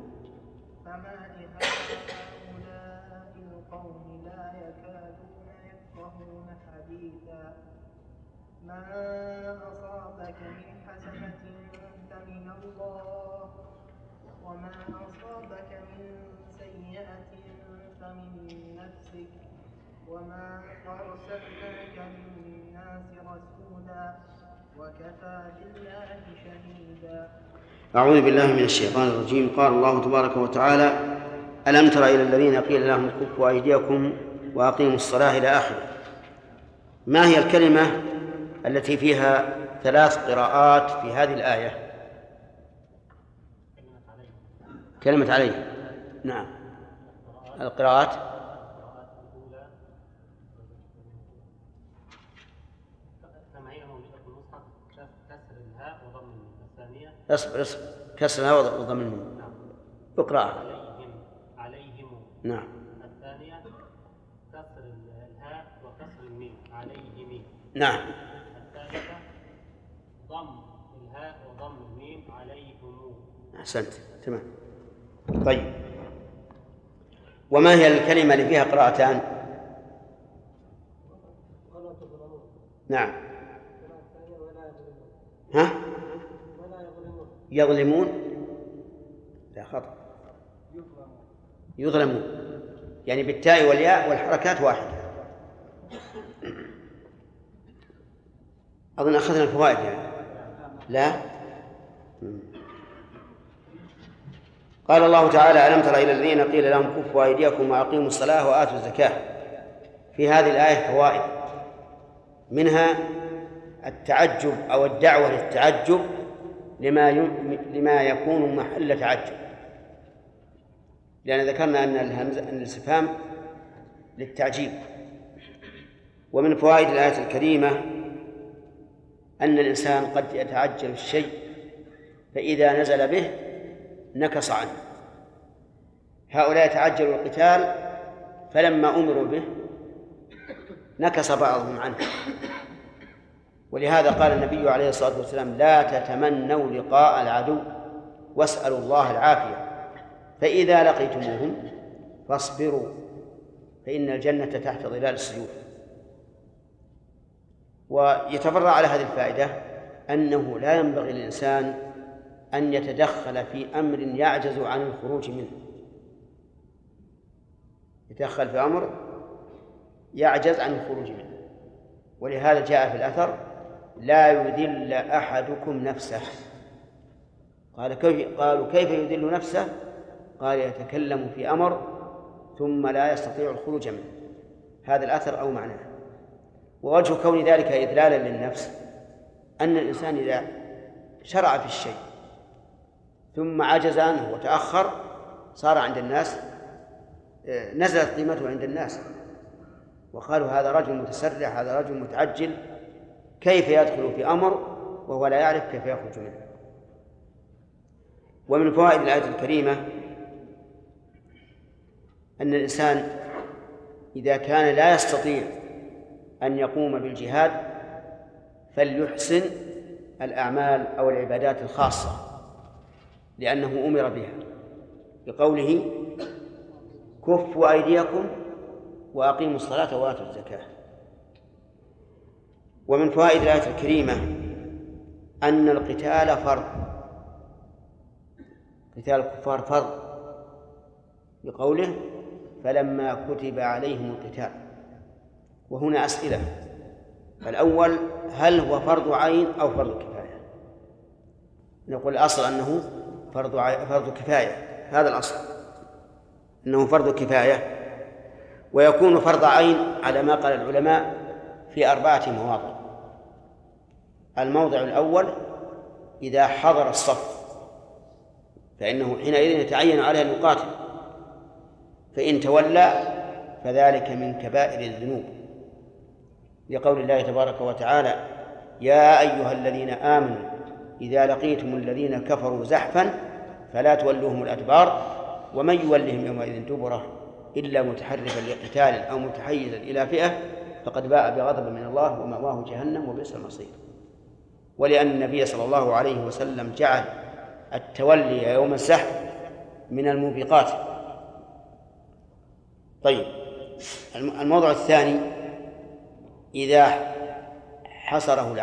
يفقهون حديثا ما أصابك من حسنة فمن الله وما أصابك من سيئة فمن نفسك وما أرسلناك للناس رسولا وكفى بالله شهيدا. أعوذ بالله من الشيطان الرجيم. قال الله تبارك وتعالى: ألم تر إلى الذين قيل لهم كفوا أيديكم وأقيموا الصلاة إلى آخره. ما هي الكلمة التي فيها 3 قراءات في هذه الآية؟ كلمة عليه. نعم. القراءات الأولى كما هي موجودة في المصحف كسر الهاء وضم الميم. الثانية اصبر كسر الهاء وضم الميم. اقرأ. عليهم. نعم. الثانية كسر الهاء وكسر الميم عليهم. نعم. الثالثة ضم الهاء وضم الميم عليهم. أحسنت. تمام. طيب، وما هي الكلمة اللي فيها قراءتان؟ نعم. ها؟ يظلمون. لا، خطأ. يظلمون يعني بالتاء والياء والحركات واحدة. أظن أخذنا الفوائد يعني. لا. قال الله تعالى: ألم تر إلى الذين قيل لهم كفوا أيديكم وأقيموا الصلاة وآتوا الزكاة. في هذه الآية فوائد، منها التعجب أو الدعوة للتعجب لما يكون محل تعجب، لأن ذكرنا أن الاستفهام للتعجيب. ومن فوائد الآية الكريمة أن الإنسان قد يتعجل الشيء فإذا نزل به نكص عنه. هؤلاء تعجلوا القتال فلما أمروا به نكص بعضهم عنه، ولهذا قال النبي عليه الصلاة والسلام: لا تتمنوا لقاء العدو واسألوا الله العافية، فإذا لقيتموهم فاصبروا فإن الجنة تحت ظلال السيوف. ويتفرع على هذه الفائدة أنه لا ينبغي للإنسان أن يتدخل في أمر يعجز عن الخروج منه. يتدخل في أمر يعجز عن الخروج منه، ولهذا جاء في الأثر: لا يذل أحدكم نفسه. قالوا كيف يذل نفسه؟ قال: يتكلم في أمر ثم لا يستطيع الخروج منه. هذا الأثر أو معناه. ووجه كون ذلك إذلالا للنفس أن الإنسان إذا شرع في الشيء ثم عجز عنه وتأخر صار عند الناس نزلت قيمته عند الناس، وقالوا: هذا رجل متسرع، هذا رجل متعجل، كيف يدخل في أمر وهو لا يعرف كيف يخرج منه. ومن فوائد الآية الكريمة أن الإنسان إذا كان لا يستطيع أن يقوم بالجهاد فليحسن الأعمال أو العبادات الخاصة، لأنه أمر بها بقوله: كفوا أيديكم وأقيموا الصلاة وآتوا الزكاة. ومن فوائد الآية الكريمة أن القتال فرض، قتال الكفار فرض، بقوله فلما كتب عليهم القتال. وهنا أسئلة. الأول: هل هو فرض عين أو فرض كفاية؟ نقول الأصل أنه فرض كفاية، هذا الأصل أنه فرض كفاية، ويكون فرض عين على ما قال العلماء في 4 مواضع. الموضع الأول: إذا حضر الصف فإنه حينئذ يتعين عليه أن يقاتل، فإن تولى فذلك من كبائر الذنوب، لقول الله تبارك وتعالى: يا أيها الذين آمنوا إذا لقيتم الذين كفروا زحفا فلا تولوهم الأدبار ومن يولهم يومئذ دبره إلا متحرفا لقتال أو متحيزا إلى فئة فقد باء بغضب من الله ومأواه جهنم وبئس المصير. ولأن النبي صلى الله عليه وسلم جعل التولي يوم الزحف من الموبقات. طيب، الموضوع الثاني: إذا حصره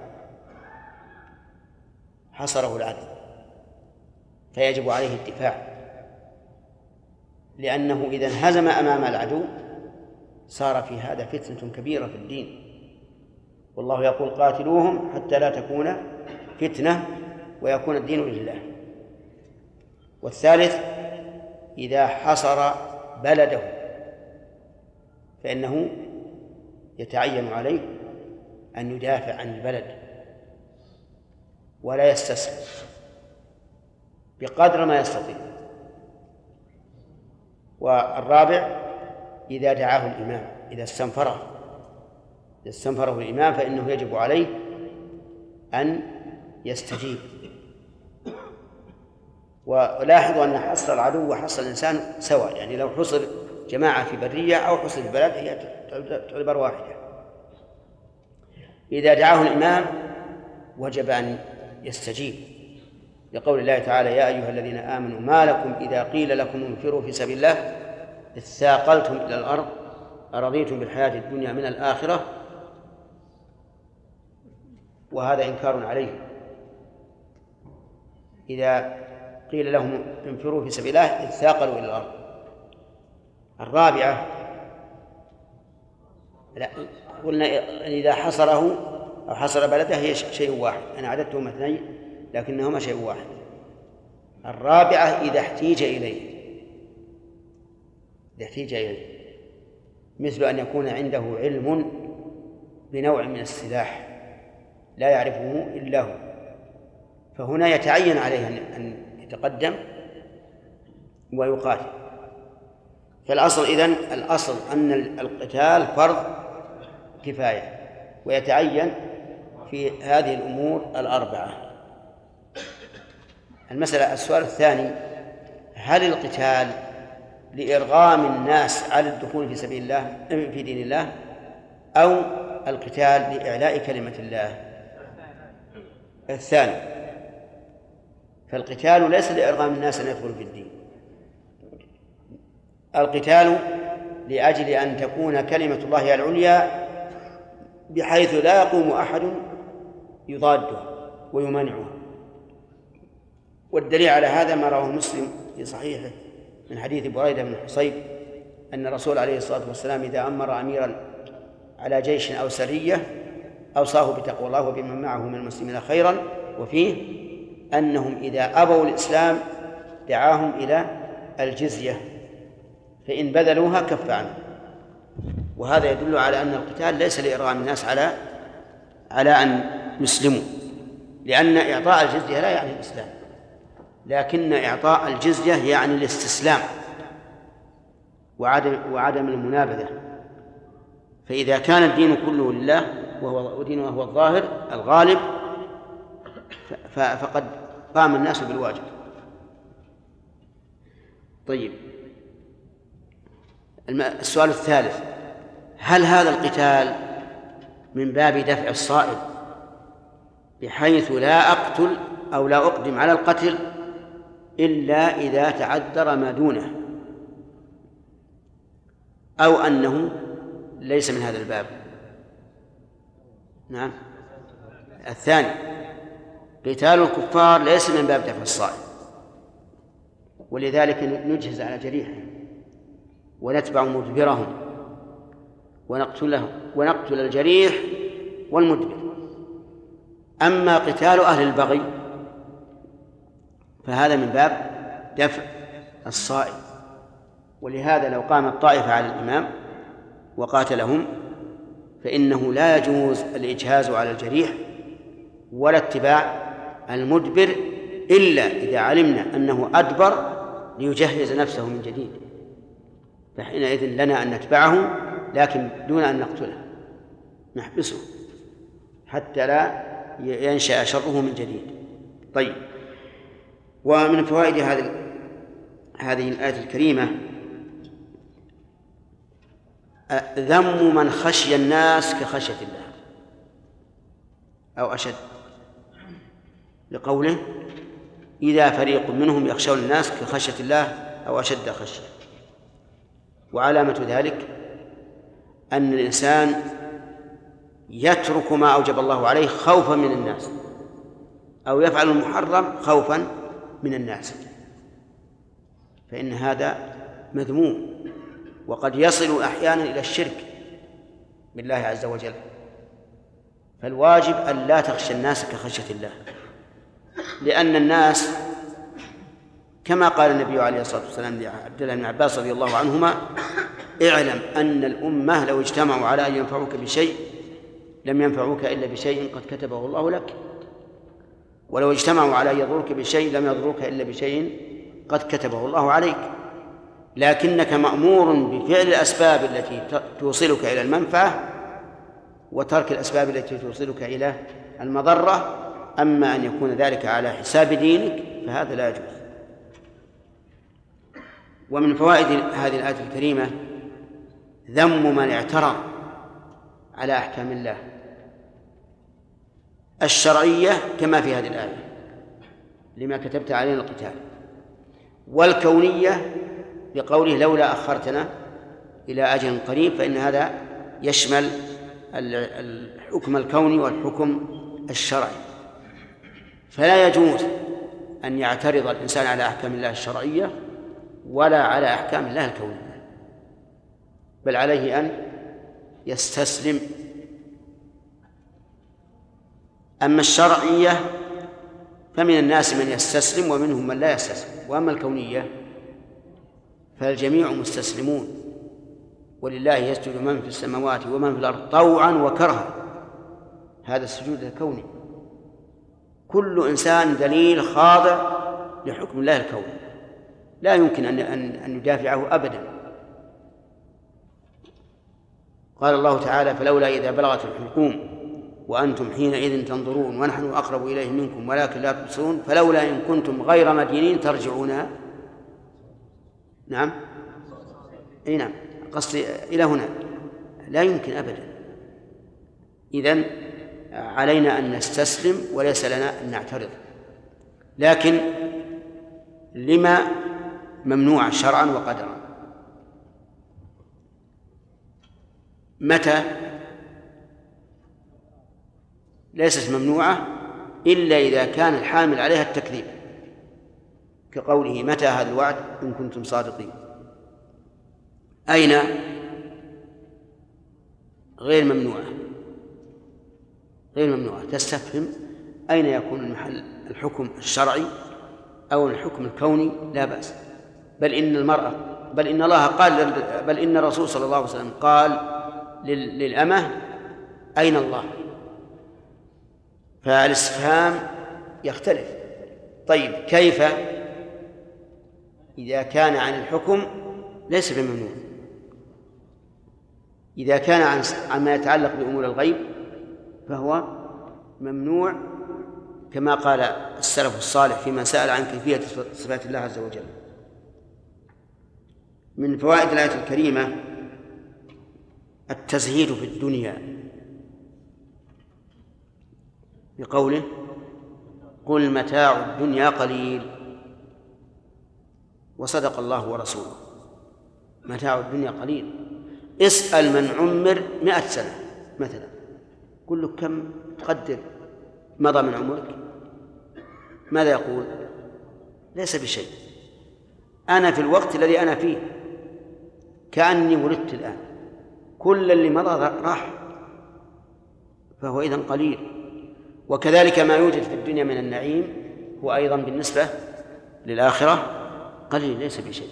العدو فيجب عليه الدفاع، لأنه إذا انهزم أمام العدو صار في هذا فتنة كبيرة في الدين، والله يقول: قاتلوهم حتى لا تكون فتنة ويكون الدين لله. والثالث: إذا حصر بلده فإنه يتعين عليه أن يدافع عن البلد ولا يستسلم بقدر ما يستطيع. والرابع: إذا دعاه الإمام، إذا استنفره الإمام فإنه يجب عليه أن يستجيب. ولاحظوا أن حصر العدو وحصر الإنسان سواء، يعني لو حصر جماعة في برية أو حصر في بلد هي تعتبر واحدة. إذا دعاه الإمام وجب أن يستجيب، لقول الله تعالى: يا أيها الذين آمنوا ما لكم إذا قيل لكم انفروا في سبيل الله اثاقلتم إلى الأرض أرضيتم بالحياة الدنيا من الآخرة. وهذا إنكار عليه. إذا قيل لهم انفروا في سبيل الله اثاقلوا إلى الأرض. الرابعة: قلنا إذا حصره أو حصر بلده هي شيء واحد، أنا عددتهم 2 لكنهما شيء واحد. الرابعة: إذا احتيج إليه، مثل أن يكون عنده علم بنوع من السلاح لا يعرفه إلا هو، فهنا يتعين عليه أن يتقدم ويقاتل. فالأصل الأصل أن القتال فرض كفاية ويتعين في هذه الأمور 4. السؤال الثاني: هل القتال لإرغام الناس على الدخول في سبيل الله في دين الله أو القتال لإعلاء كلمة الله؟ الثاني. فالقتال ليس لإرغام الناس أن يدخلوا في الدين، القتال لأجل أن تكون كلمة الله هي العليا بحيث لا يقوم أحد يضادها ويمانعها. والدليل على هذا ما رواه مسلم في صحيحه من حديث بريدة بن حصيب أن الرسول عليه الصلاة والسلام إذا أمر أميرا على جيش أو سرية أوصاه بتقوى الله وبمن معه من المسلمين خيرا، وفيه أنهم إذا أبوا الإسلام دعاهم إلى الجزية فإن بذلوها كف عنهم. وهذا يدل على أن القتال ليس لإرغام الناس على أن يسلموا، لأن إعطاء الجزية لا يعني الإسلام، لكن إعطاء الجزية يعني الاستسلام وعدم المنابذة. فإذا كان الدين كله لله ودينه هو الظاهر الغالب فقد قام الناس بالواجب. طيب، السؤال الثالث: هل هذا القتال من باب دفع الصائب بحيث لا أقتل أو لا أقدم على القتل إلا إذا تعذر ما دونه؟ أو أنه ليس من هذا الباب. نعم، الثاني قتال الكفار ليس من باب دفع الصائل، ولذلك نجهز على جريحه ونتبع مدبرهم ونقتل الجريح والمدبر. أما قتال أهل البغي فهذا من باب دفع الصائل، ولهذا لو قامت طائفة على الإمام وقاتلهم فإنه لا يجوز الإجهاز على الجريح ولا اتباع المدبر إلا إذا علمنا أنه أدبر ليجهز نفسه من جديد، فحينئذ لنا أن نتبعه لكن دون أن نقتله، نحبسه حتى لا ينشأ شره من جديد. طيب، ومن فوائد هذه الآية الكريمة ذم من خشي الناس كخشية الله أو أشد، لقوله إذا فريق منهم يخشون الناس كخشية الله أو أشد خشية. وعلامة ذلك أن الإنسان يترك ما أوجب الله عليه خوفا من الناس، أو يفعل المحرم خوفا من الناس، فإن هذا مذموم، وقد يصل أحيانا إلى الشرك بالله عز وجل. فالواجب أن لا تخشى الناس كخشية الله، لأن الناس كما قال النبي عليه الصلاة والسلام لعبد الله بن عباس رضي الله عنهما: اعلم أن الأمة لو اجتمعوا على أن ينفعوك بشيء لم ينفعوك إلا بشيء قد كتبه الله لك، ولو اجتمعوا على أن يضروك بشيء لم يضروك إلا بشيء قد كتبه الله عليك، لكنك مأمور بفعل الأسباب التي توصلك إلى المنفعة وترك الأسباب التي توصلك إلى المضرة. أما أن يكون ذلك على حساب دينك فهذا لا يجوز. ومن فوائد هذه الآية الكريمة ذم من اعترض على أحكام الله الشرعية كما في هذه الآية لما كتبت علينا القتال، والكونية بقوله لولا أخرتنا إلى أجل قريب، فإن هذا يشمل الحكم الكوني والحكم الشرعي. فلا يجوز أن يعترض الإنسان على أحكام الله الشرعية ولا على أحكام الله الكونية، بل عليه أن يستسلم. أما الشرعية فمن الناس من يستسلم ومنهم من لا يستسلم، وأما الكونية فالجميع مستسلمون، ولله يسجد من في السماوات ومن في الأرض طوعا وكرها، هذا السجود الكوني. كل إنسان ذليل خاضع لحكم الله الكوني، لا يمكن أن يدافعه أبدا. قال الله تعالى: فلولا إذا بلغت الحلقوم وأنتم حينئذ تنظرون ونحن أقرب إليه منكم ولكن لا تبصرون فلولا إن كنتم غير مدينين ترجعونها. نعم، أي نعم، قصدي إلى هنا لا يمكن أبدا. إذن علينا أن نستسلم وليس لنا أن نعترض، لكن لما ممنوع شرعا وقدرا. متى ليست ممنوعة إلا إذا كان الحامل عليها التكذيب، كقوله: متى هذا الوعد إن كنتم صادقين. أين؟ غير ممنوعة، غير ممنوعة. تستفهم أين يكون المحل، الحكم الشرعي أو الحكم الكوني لا بأس. بل إن الله قال، بل إن الرسول صلى الله عليه وسلم قال للأمة: أين الله؟ فالاستفهام يختلف. طيب، كيف إذا كان عن الحكم ليس بممنوع؟ إذا كان عما يتعلق بأمور الغيب فهو ممنوع، كما قال السلف الصالح فيما سأل عن كيفية صفات الله عز وجل. من فوائد الآية الكريمة التزهيد في الدنيا بقوله: قل متاع الدنيا قليل. وصدق الله ورسوله، متاع الدنيا قليل. اسأل من عمر 100 سنة مثلا، قل له كم تقدر مضى من عمرك، ماذا يقول؟ ليس بشيء، أنا في الوقت الذي أنا فيه كأني ولدت الآن، كل اللي مضى راح، فهو إذن قليل. وكذلك ما يوجد في الدنيا من النعيم هو أيضا بالنسبة للآخرة قليل، ليس بشيء.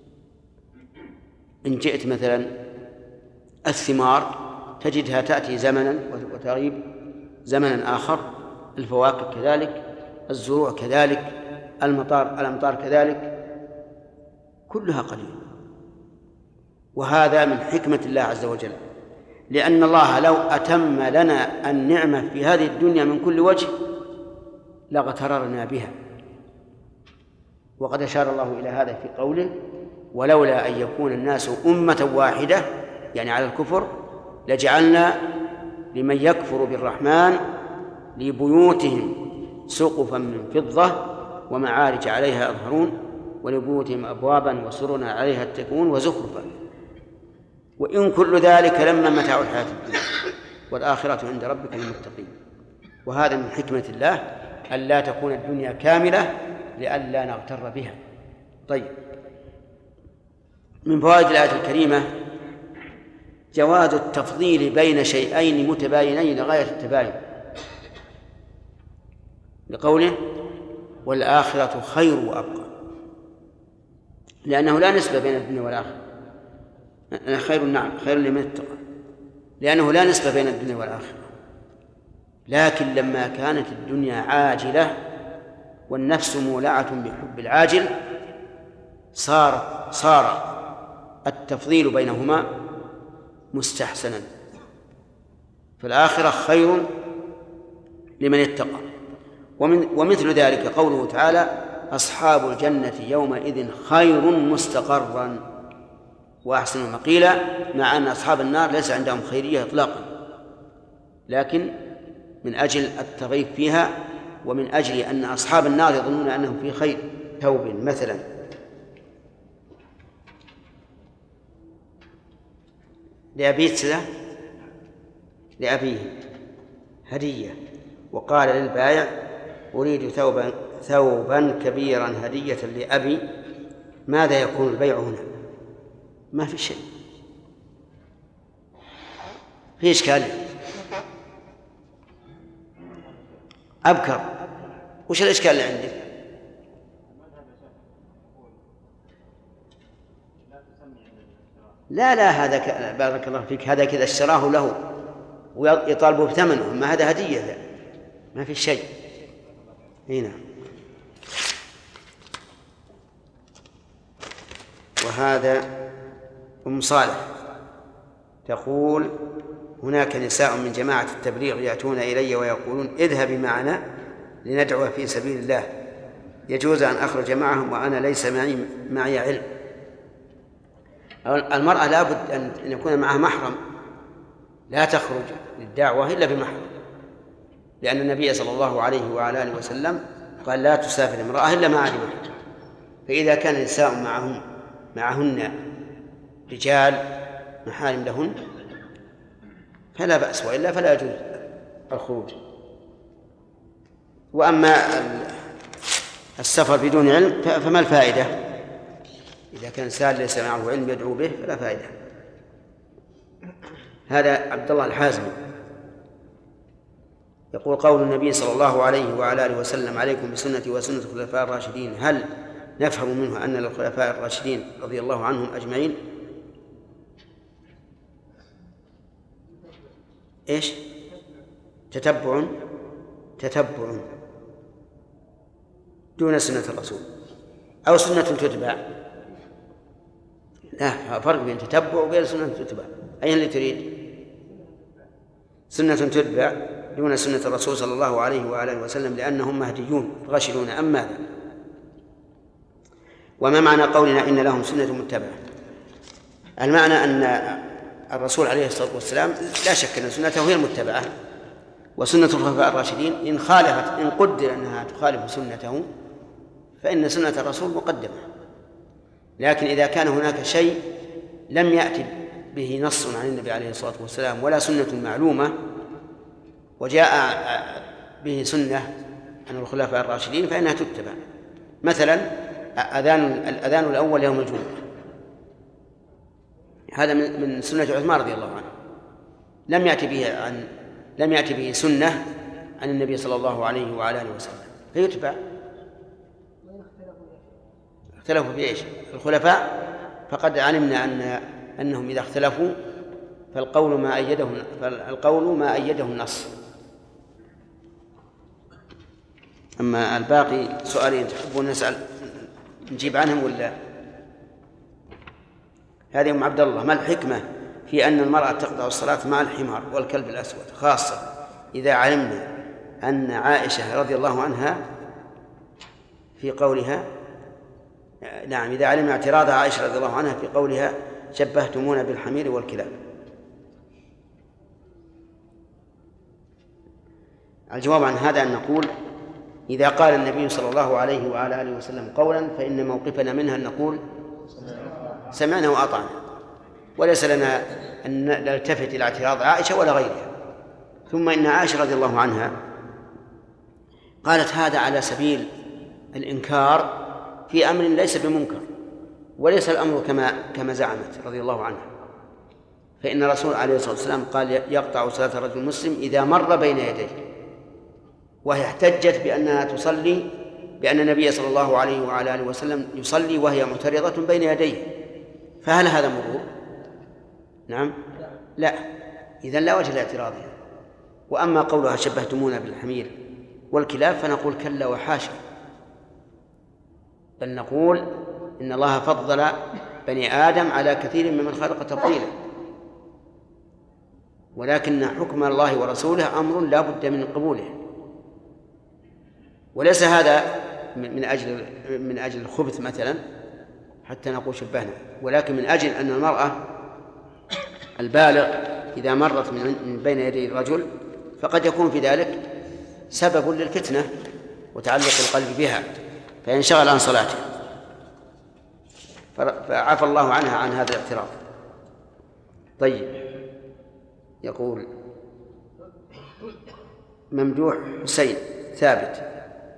إن جئت مثلا الثمار تجدها تأتي زمنا وتغيب زمنا آخر، الفواكه كذلك، الزروع كذلك، الأمطار كذلك، كلها قليل. وهذا من حكمة الله عز وجل، لأن الله لو أتم لنا النعمة في هذه الدنيا من كل وجه لاغتررنا بها. وقد أشار الله إلى هذا في قوله: ولولا أن يكون الناس أمة واحدة، يعني على الكفر، لجعلنا لمن يكفر بالرحمن لبيوتهم سقفا من فضة ومعارج عليها يظهرون ولبيوتهم أبوابا وسرنا عليها يتكئون وزخرفا وإن كل ذلك لما متاع الحياة الدنيا والآخرة عند ربك للمتقين. وهذا من حكمة الله ألا تكون الدنيا كاملة لئلا نغتر بها. طيب، من فوائد الآية الكريمة جواز التفضيل بين شيئين متباينين لغاية التباين، لقوله: والآخرة خير وأبقى، لأنه لا نسبة بين الدنيا والآخرة. خير، نعم، خير لمن اتقى، لأنه لا نسبة بين الدنيا والآخرة. لكن لما كانت الدنيا عاجلة والنفس مولعة بحب العاجل صار التفضيل بينهما مستحسنا، فالآخرة خير لمن اتقى. ومثل ذلك قوله تعالى: أصحاب الجنة يومئذ خير مستقرا وأحسن مقيلا، مع أن أصحاب النار ليس عندهم خيرية إطلاقا، لكن من أجل الترغيب فيها ومن أجل أن أصحاب النار يظنون أنهم في خير. ثوب مثلا لأبيه هدية، وقال للبائع: أريد ثوبا كبيرا هدية لأبي، ماذا يكون البيع هنا؟ ما في شيء، في إشكال. أبكر، وش الإشكال اللي عندك؟ لا هذا بارك الله فيك، هذا كذا اشتراه له ويطالبه بثمنه، ما هذا هدية، ما في شيء هنا. وهذا أم صالح تقول: هناك نساء من جماعة التبليغ يأتون إلي ويقولون: اذهبي معنا لندعو في سبيل الله، يجوز أن أخرج معهم وأنا ليس معي علم. المرأة لابد أن يكون معها محرم، لا تخرج للدعوة إلا بمحرم، لأن النبي صلى الله عليه وعلى آله وسلم قال: لا تسافر امرأة إلا مع محرم. فإذا كان النساء معهن رجال محارم لهن فلا بأس، وإلا فلا يجوز الخروج. وأما السفر بدون علم فما الفائدة؟ إذا كان إنسان ليس معه علم يدعو به فلا فائدة. هذا عبد الله الحازمي يقول: قول النبي صلى الله عليه وعلى آله وسلم: عليكم بسنتي وسنة الخلفاء الراشدين، هل نفهم منه أن للخلفاء الراشدين رضي الله عنهم أجمعين إيش؟ تتبع دون سنة الرسول أو سنة تتبع؟ لا، فرق بين تتبع وبين سنة تتبع. أين اللي تريد؟ سنة تتبع دون سنة الرسول صلى الله عليه وآله وسلم، لأنهم مهديون غشلون. أم ماذا؟ وما معنى قولنا إن لهم سنة متبعة؟ المعنى أن الرسول عليه الصلاة والسلام لا شك أن سنته هي المتبعة، وسنة الخلفاء الراشدين إن قدر أنها تخالف سنته فإن سنة الرسول مقدمة. لكن إذا كان هناك شيء لم يأتي به نص عن النبي عليه الصلاة والسلام ولا سنة معلومة، وجاء به سنة عن الخلفاء الراشدين، فإنها تتبع. مثلا الأذان الأول يوم الجمعة، هذا من سنة عثمان رضي الله عنه، لم يأتي به سنة عن النبي صلى الله عليه وعلى آله وسلم، فيتبع. اختلفوا في ايش؟ الخلفاء، فقد علمنا أنهم إذا اختلفوا فالقول ما أيده النص. أما الباقي سؤالين تحبون نسأل نجيب عنهم ولا؟ هذه أم عبد الله: ما الحكمة في أن المرأة تقطع الصلاة مع الحمار والكلب الأسود، خاصة إذا علمنا أن عائشة رضي الله عنها في قولها، نعم، إذا علمنا اعتراض عائشة رضي الله عنها في قولها شبهتمونا بالحمير والكلاب؟ الجواب عن هذا أن نقول: إذا قال النبي صلى الله عليه وعلى آله وسلم قولا فإن موقفنا منها أن نقول سمعنا وأطعنا، وليس لنا أن نلتفت إلى اعتراض عائشة ولا غيرها. ثم إن عائشة رضي الله عنها قالت هذا على سبيل الإنكار في أمر ليس بمنكر، وليس الأمر كما زعمت رضي الله عنها، فإن الرسول عليه الصلاة والسلام قال يقطع صلاة الرجل المسلم إذا مر بين يديه، وهي احتجت بأنها تصلي، بأن النبي صلى الله عليه وعلى آله وسلم يصلي وهي معترضة بين يديه، فهل هذا مرور؟ نعم، لا، إذن لا وجه لاعتراضها. وأما قولها شبهتمونا بالحمير والكلاب فنقول كلا وحاشا، بل نقول إن الله فضل بني آدم على كثير ممن خلق تفضيلا، ولكن حكم الله ورسوله أمر لا بد من قبوله، وليس هذا من أجل الخبث مثلا حتى نقول شبهنا، ولكن من أجل أن المرأة البالغ إذا مرت من بين يدي الرجل فقد يكون في ذلك سبب للفتنة وتعلق القلب بها فينشغل عن صلاته، فعفى الله عنها عن هذا الاعتراض. طيب، يقول ممدوح حسين ثابت: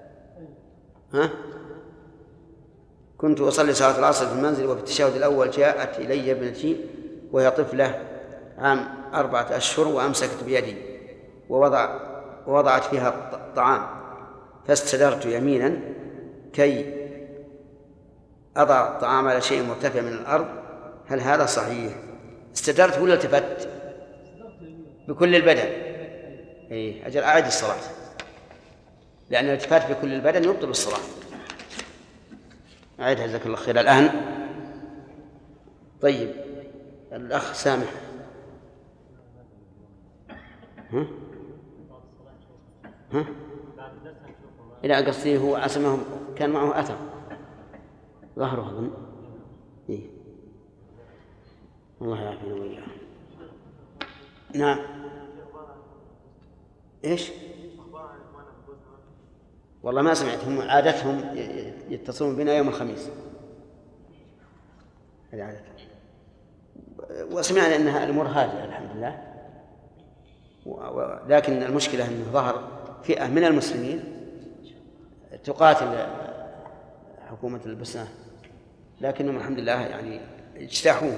كنت أصلي صلاة العصر في المنزل، وفي التشهد الأول جاءت إلي ابنتي وهي طفلة عام 4 أشهر، وأمسكت بيدي ووضعت فيها الطعام، فاستدرت يمينا كي أضع الطعام على شيء مرتفع من الأرض، هل هذا صحيح؟ استدرت ولا التفت؟ بكل البدن. أي أجل أعيد الصلاة، لأن الالتفات بكل البدن يبطل الصلاة. أعيدها جزاك الله خير الآن. طيب، الأخ سامح. إلى قصدي هو عصمه كان معه أثر ظهره أظن. إيه؟ الله يعافينا وإياه. نعم. إيش؟ والله ما سمعت، هم عادتهم يتصلون بنا يوم الخميس، هذه عادتهم، وسمعنا أنها الأمور هادئة الحمد لله، لكن المشكلة أنه ظهر فئة من المسلمين تقاتل حكومة البوسنة، لكنهم الحمد لله يعني اجتاحوه.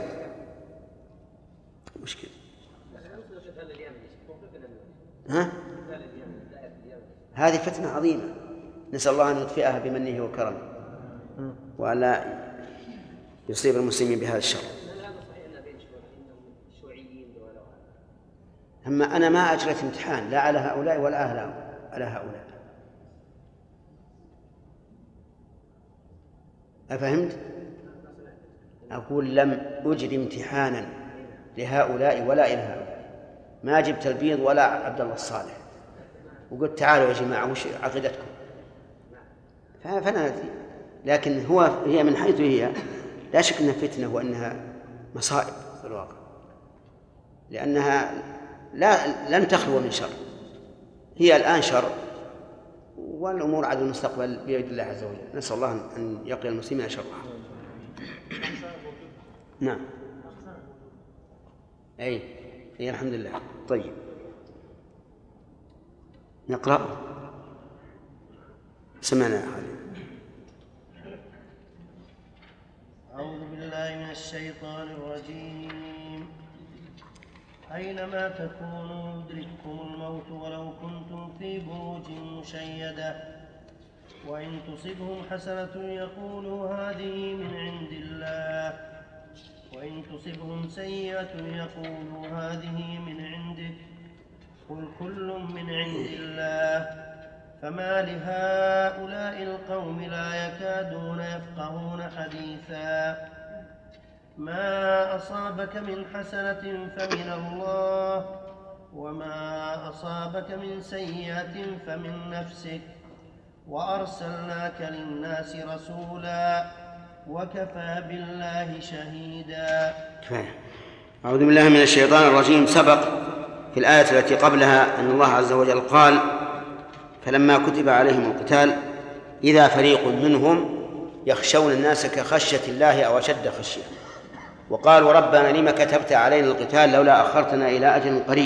مشكلة. هذه فتنة عظيمة، نسأل الله أن يطفئها بمنه وكرمه وألا يصيب المسلمين بهذا الشر. أما أنا ما أجريت امتحان لا على هؤلاء ولا على هؤلاء، أفهمت؟ أقول لم أجري امتحانا لهؤلاء ولا إلى هؤلاء، ما جبت البيض ولا عبد الله الصالح وقلت تعالوا يا جماعة وش عقيدتكم، فأنا ندري. لكن هي من حيث هي لا شك أنها فتنة وأنها مصائب في الواقع، لأنها لن تخلو من شر، هي الآن شر والأمور على المستقبل بيد الله عز وجل، نسأل الله أن يقي المسلمين شرها. نعم. أي الحمد لله. طيب نقرأ. سمعنا هذه. أعوذ بالله من الشيطان الرجيم. أينما تكونوا يدرككم الموت ولو كنتم في بروج مشيدة وإن تصبهم حسنة يقولوا هذه من عند الله وإن تصبهم سيئة يقولوا هذه من عندك قل كل من عند الله فما لهؤلاء القوم لا يكادون يفقهون حديثا ما أصابك من حسنة فمن الله وما أصابك من سيئة فمن نفسك وأرسلناك للناس رسولا وكفى بالله شهيدا. أعوذ بالله من الشيطان الرجيم. سبق في الآية التي قبلها أن الله عز وجل قال فلما كتب عليهم القتال إذا فريق منهم يخشون الناس كخشية الله أو أشد خشية وقالوا ربنا لما كتبت علينا القتال لولا أخرتنا إلى أجل قريب.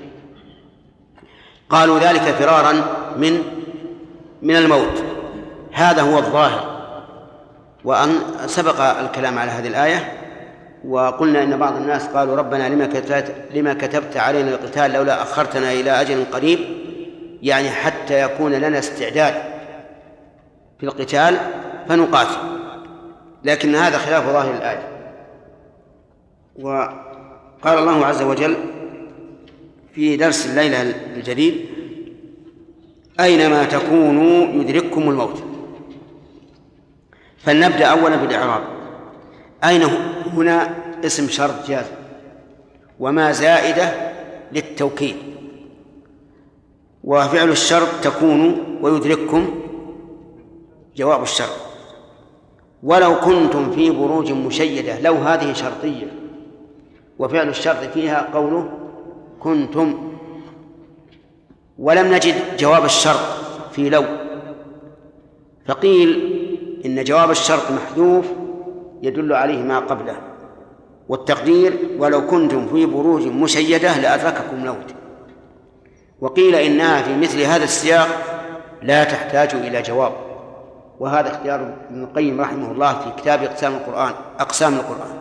قالوا ذلك فرارا من الموت. هذا هو الظاهر. وأن سبق الكلام على هذه الآية وقلنا إن بعض الناس قالوا ربنا لما كتبت علينا القتال لولا أخرتنا إلى أجل قريب، يعني حتى يكون لنا استعداد في القتال فنقاتل، لكن هذا خلاف ظاهر الآية. وقال الله عز وجل في درس الليلة الجديد أينما تكونوا يدرككم الموت. فلنبدأ أولا بالإعراب. أين هنا اسم شرط جازم وما زائدة للتوكيد، وفعل الشرط تكون ويدرككم جواب الشرط. ولو كنتم في بروج مشيدة، لو هذه شرطية وفعل الشرط فيها قوله كنتم، ولم نجد جواب الشرط في لو، فقيل إن جواب الشرط محذوف يدل عليه ما قبله، والتقدير ولو كنتم في بروج مشيدة لأدرككم الموت. وقيل إنها في مثل هذا السياق لا تحتاج إلى جواب، وهذا اختيار ابن القيم رحمه الله في كتاب أقسام القرآن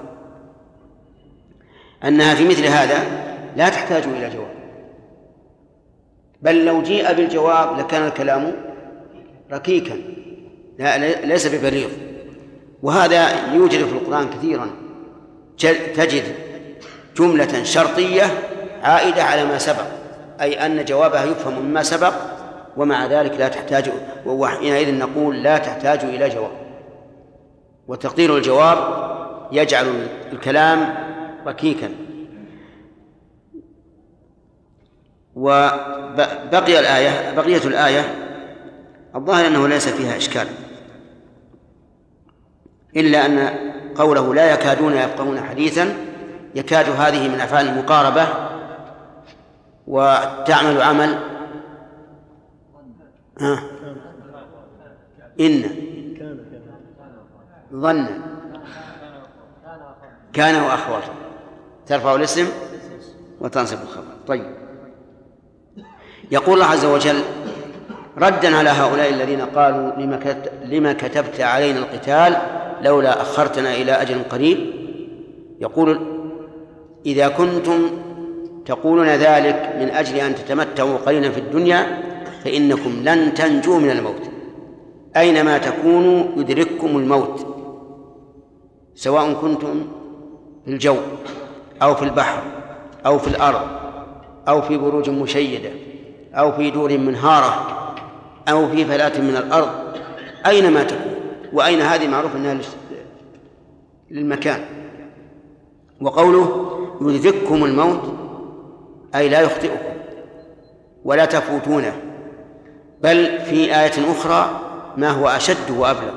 أنها في مثل هذا لا تحتاج إلى جواب، بل لو جيء بالجواب لكان الكلام ركيكا ليس ببليغ. وهذا يوجد في القرآن كثيرا، تجد جملة شرطية عائدة على ما سبق، أي أن جوابها يفهم مما سبق، ومع ذلك لا تحتاج، وحينئذ نقول لا تحتاج إلى جواب. وتقدير الجواب يجعل الكلام ركيكا. وبقية الآية الظاهر أنه ليس فيها إشكال، إلا أن قوله لا يكادون يفقهون حديثا، يكاد هذه من أفعال المقاربة وتعمل عمل إن ظن كان وأخوات، ترفع الاسم وتنصب الخبر. طيب، يقول الله عز وجل ردا على هؤلاء الذين قالوا لما كتبت علينا القتال لولا أخرتنا إلى أجل قريب، يقول إذا كنتم تقولون ذلك من أجل أن تتمتعوا قليلا في الدنيا فإنكم لن تنجوا من الموت. أينما تكونوا يدرككم الموت، سواء كنتم في الجو أو في البحر أو في الأرض أو في بروج مشيدة أو في دور منهارة أو في فلاة من الأرض، أينما تكون. وأين هذه معروف أنها للمكان. وقوله يدرككم الموت أي لا يخطئكم ولا تفوتونه، بل في آية أخرى ما هو أشد وأبلغ،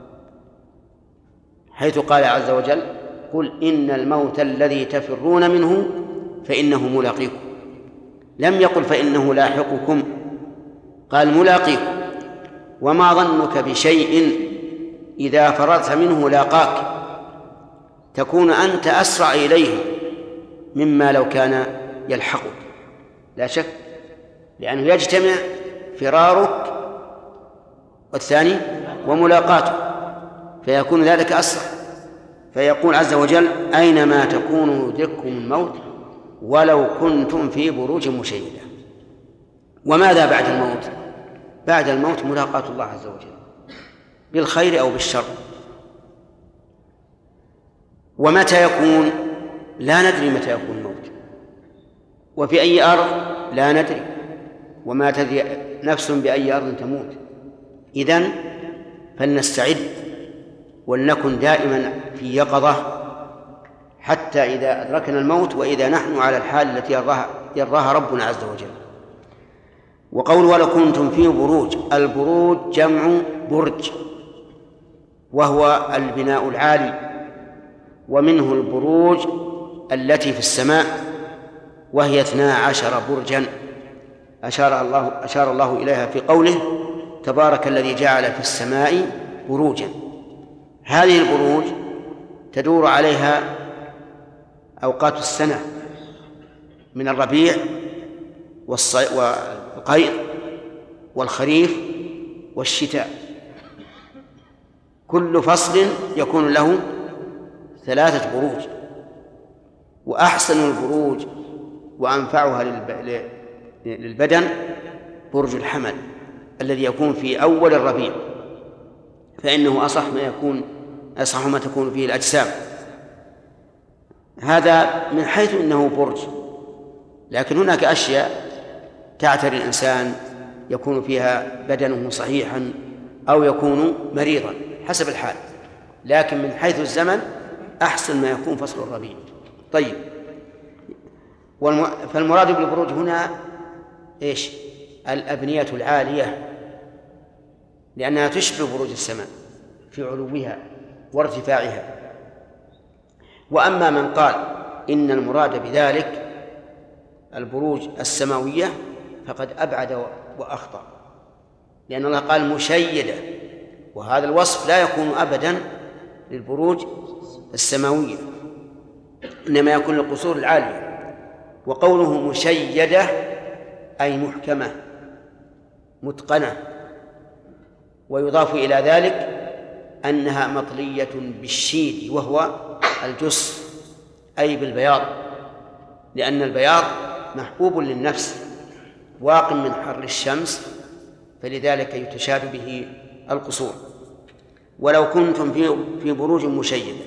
حيث قال عز وجل قل إن الموت الذي تفرون منه فإنه ملاقيكم. لم يقل فإنه لاحقكم، قال ملاقيكم. وما ظنك بشيء إذا فررت منه لاقاك، تكون أنت أسرع إليه مما لو كان يلحقك، لا شك، لأنه يجتمع فرارك والثاني وملاقاته، فيكون ذلك أسرع. فيقول عز وجل: أينما تكونوا يدرككم الموت ولو كنتم في بروج مشيدة. وماذا بعد الموت؟ بعد الموت ملاقاة الله عز وجل بالخير أو بالشر. ومتى يكون؟ لا ندري متى يكون الموت، وفي أي أرض لا ندري، وما تدري نفس بأي أرض تموت. إذن فلنستعد ولنكن دائما في يقظة حتى إذا أدركنا الموت وإذا نحن على الحال التي يرضاها ربنا عز وجل. وقول ولو كنتم في بروج، البروج جمع برج، وهو البناء العالي، ومنه البروج التي في السماء وهي 12 برجا أشار الله إليها في قوله: تبارك الذي جعل في السماء بروجا. هذه البروج تدور عليها أوقات السنة من الربيع والقيض والخريف والشتاء، كل فصل يكون له 3 بروج. وأحسن البروج وأنفعها للبدن برج الحمل الذي يكون في أول الربيع، فإنه أصح ما تكون فيه الأجسام. هذا من حيث إنه برج، لكن هناك أشياء تعتري الإنسان يكون فيها بدنه صحيحا أو يكون مريضا حسب الحال، لكن من حيث الزمن أحسن ما يكون فصل الربيع. طيب، فالمراد بالبروج هنا إيش؟ الأبنية العالية، لأنها تشبه بروج السماء في علوها وارتفاعها. وأما من قال إن المراد بذلك البروج السماوية فقد أبعد وأخطأ، لأن الله قال مشيدة، وهذا الوصف لا يكون أبدا للبروج السماوية، إنما يكون للقصور العالية. وقوله مشيدة أي محكمة متقنة، ويضاف إلى ذلك أنها مطلية بالشيد وهو الجص أي بالبياض، لأن البياض محبوب للنفس واق من حر الشمس، فلذلك يتشاد به القصور. ولو كنتم في بروج مشيدة.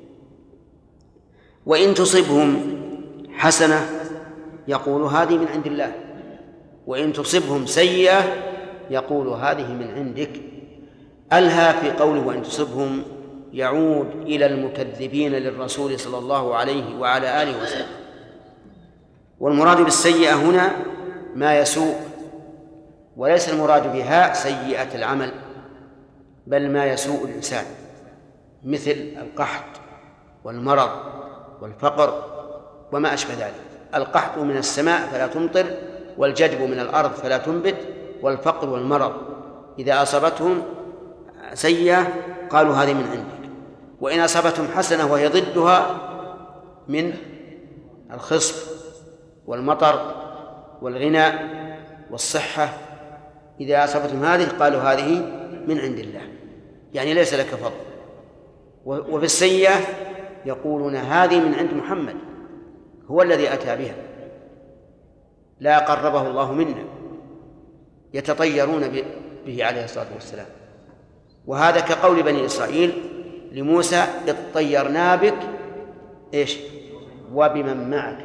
وإن تصبهم حسنة يقول هذه من عند الله، وإن تصبهم سيئة يقول هذه من عندك. ألها في قوله وإن تصبهم يعود إلى المكذبين للرسول صلى الله عليه وعلى آله وسلم. والمراد بالسيئة هنا ما يسوء، وليس المراد بها سيئة العمل، بل ما يسوء الإنسان، مثل القحط والمرض والفقر وما أشبه ذلك. القحط من السماء فلا تمطر، والجدب من الأرض فلا تنبت، والفقر والمرض إذا أصابتهم سيئة قالوا هذه من عندك، وإن أصابتهم حسنة وهي ضدها من الخصف والمطر والغنى والصحة، إذا أصابتهم هذه قالوا هذه من عند الله، يعني ليس لك فضل. وفي السيئة يقولون هذه من عند محمد، هو الذي أتى بها، لا قربه الله منا، يتطيرون به عليه الصلاة والسلام. وهذا كقول بني إسرائيل لموسى اطيرنا بك إيش وبمن معك.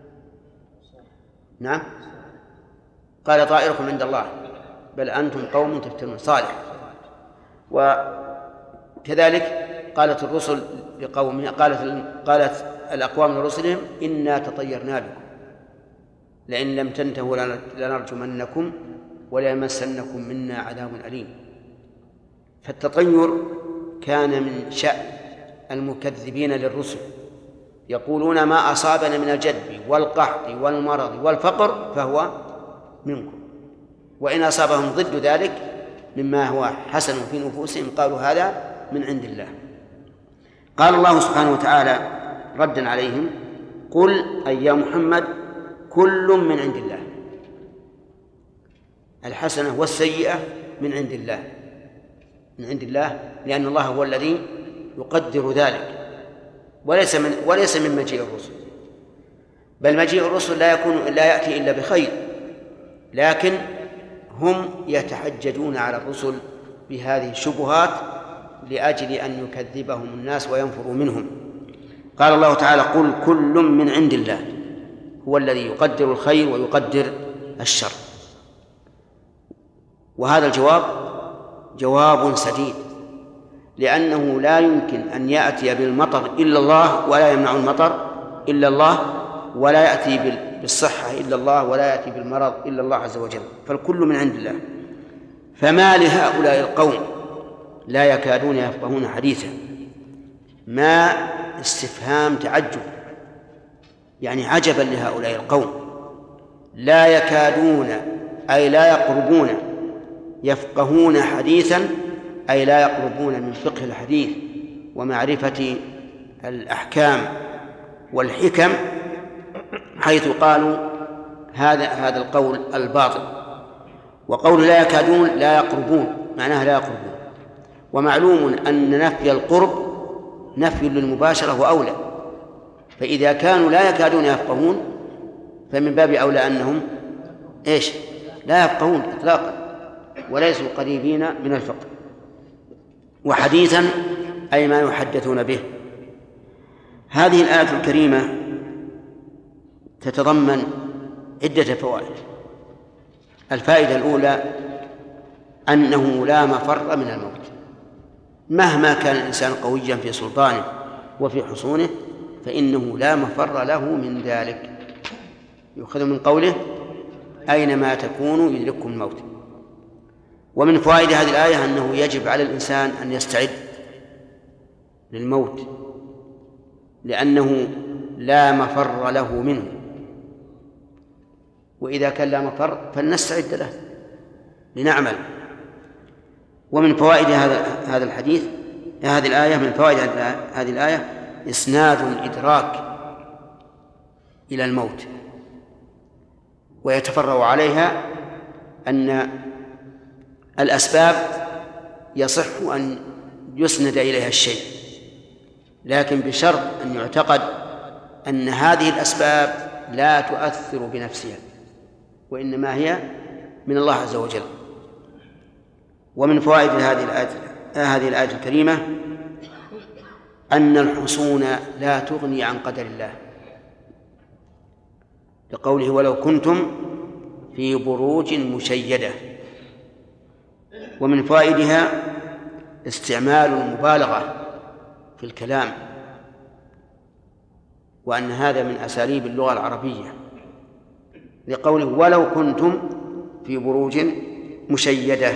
نعم، قال طائركم عند الله بل أنتم قوم تفتنون. صالح. وكذلك قالت الرسل لقومها، قالت الأقوام لرسلهم إنا تطيرنا بكم لئن لم تنتهوا لنرجمنكم وليمسنكم منا عذاب أليم. فالتطير كان من شأن المكذبين للرسل، يقولون ما أصابنا من الجدب والقحط والمرض والفقر فهو منكم، وإن أصابهم ضد ذلك مما هو حسن في نفوسهم قالوا هذا من عند الله. قال الله سبحانه وتعالى ردا عليهم قل أي يا محمد كل من عند الله، الحسنة والسيئة من عند الله، من عند الله، لأن الله هو الذي يقدر ذلك، وليس من مجيء الرسل، بل مجيء الرسل لا يأتي إلا بخير، لكن هم يتحججون على الرسل بهذه الشبهات لأجل أن يكذبهم الناس وينفروا منهم. قال الله تعالى قل كل من عند الله، هو الذي يقدر الخير ويقدر الشر. وهذا الجواب جواب سديد، لأنه لا يمكن أن يأتي بالمطر إلا الله، ولا يمنع المطر إلا الله، ولا يأتي بالصحة إلا الله، ولا يأتي بالمرض إلا الله عز وجل، فالكل من عند الله. فما لهؤلاء القوم لا يكادون يفقهون حديثا، ما استفهام تعجب، يعني عجبا لهؤلاء القوم، لا يكادون أي لا يقربون يفقهون حديثا، أي لا يقربون من فقه الحديث ومعرفة الأحكام والحكم، حيث قالوا هذا القول الباطل. وقول لا يكادون لا يقربون معناها لا يقربون، ومعلوم أن نفي القرب نفي للمباشرة وأولى، فإذا كانوا لا يكادون يفقهون فمن باب أولى أنهم لا يفقهون إطلاقا وليسوا قريبين من الفقه. وحديثا أي ما يحدثون به. هذه الآية الكريمة تتضمن عدة فوائد. الفائدة الأولى أنه لا مفر من الموت، مهما كان الإنسان قويا في سلطانه وفي حصونه فإنه لا مفر له من ذلك. يؤخذ من قوله أينما تكونوا يدرككم الموت. ومن فوائد هذه الآية أنه يجب على الإنسان أن يستعد للموت، لأنه لا مفر له منه، وإذا كان لا مفر فلنستعد له لنعمل. ومن فوائد هذا الحديث هذه الآية، من فوائد هذه الآية إسناد الإدراك إلى الموت، ويتفرع عليها أن الأسباب يصح أن يسند إليها الشيء، لكن بشرط أن يعتقد أن هذه الأسباب لا تؤثر بنفسها، وإنما هي من الله عز وجل. ومن فوائد هذه الآية الكريمة أن الحصون لا تغني عن قدر الله، لقوله ولو كنتم في بروج مشيدة. ومن فوائدها استعمال المبالغة في الكلام، وأن هذا من أساليب اللغة العربية، لقوله ولو كنتم في بروج مشيدة.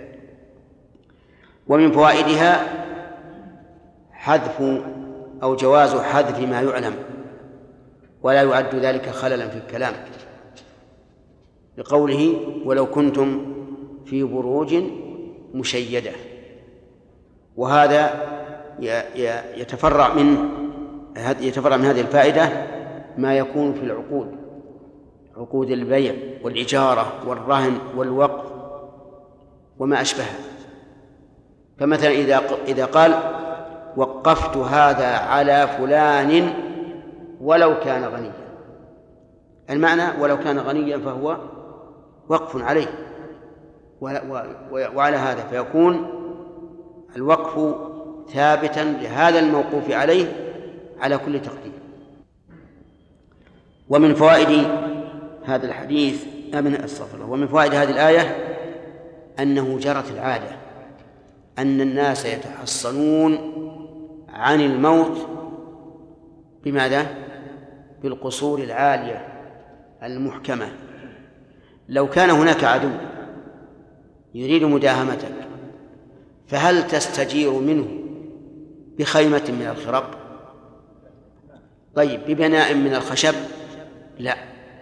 ومن فوائدها حذف أو جواز حذف ما يعلم ولا يعد ذلك خللا في الكلام، لقوله ولو كنتم في بروج مشيدة. وهذا يتفرع من هذه الفائدة ما يكون في العقود، عقود البيع والإجارة والرهن والوقف وما أشبهه. فمثلا إذا قال وقفت هذا على فلان ولو كان غنيا، المعنى ولو كان غنيا فهو وقف عليه، وعلى هذا فيكون الوقف ثابتا لهذا الموقوف عليه على كل تقدير. ومن فوائد هذا الحديث ومن فوائد هذه الآية أنه جرت العادة أن الناس يتحصنون عن الموت بماذا؟ بالقصور العالية المحكمة. لو كان هناك عدو يريد مداهمتك فهل تستجير منه بخيمة من الخرق؟ طيب ببناء من الخشب؟ لا،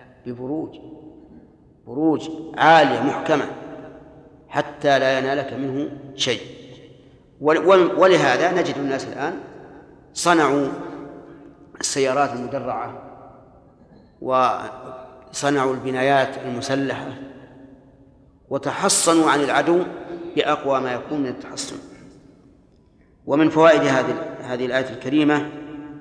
ببروج عالية محكمة حتى لا ينالك منه شيء. ولهذا نجد الناس الآن صنعوا السيارات المدرعة وصنعوا البنايات المسلحة وتحصنوا عن العدو بأقوى ما يكون من التحصن. ومن فوائد هذه الآية الكريمة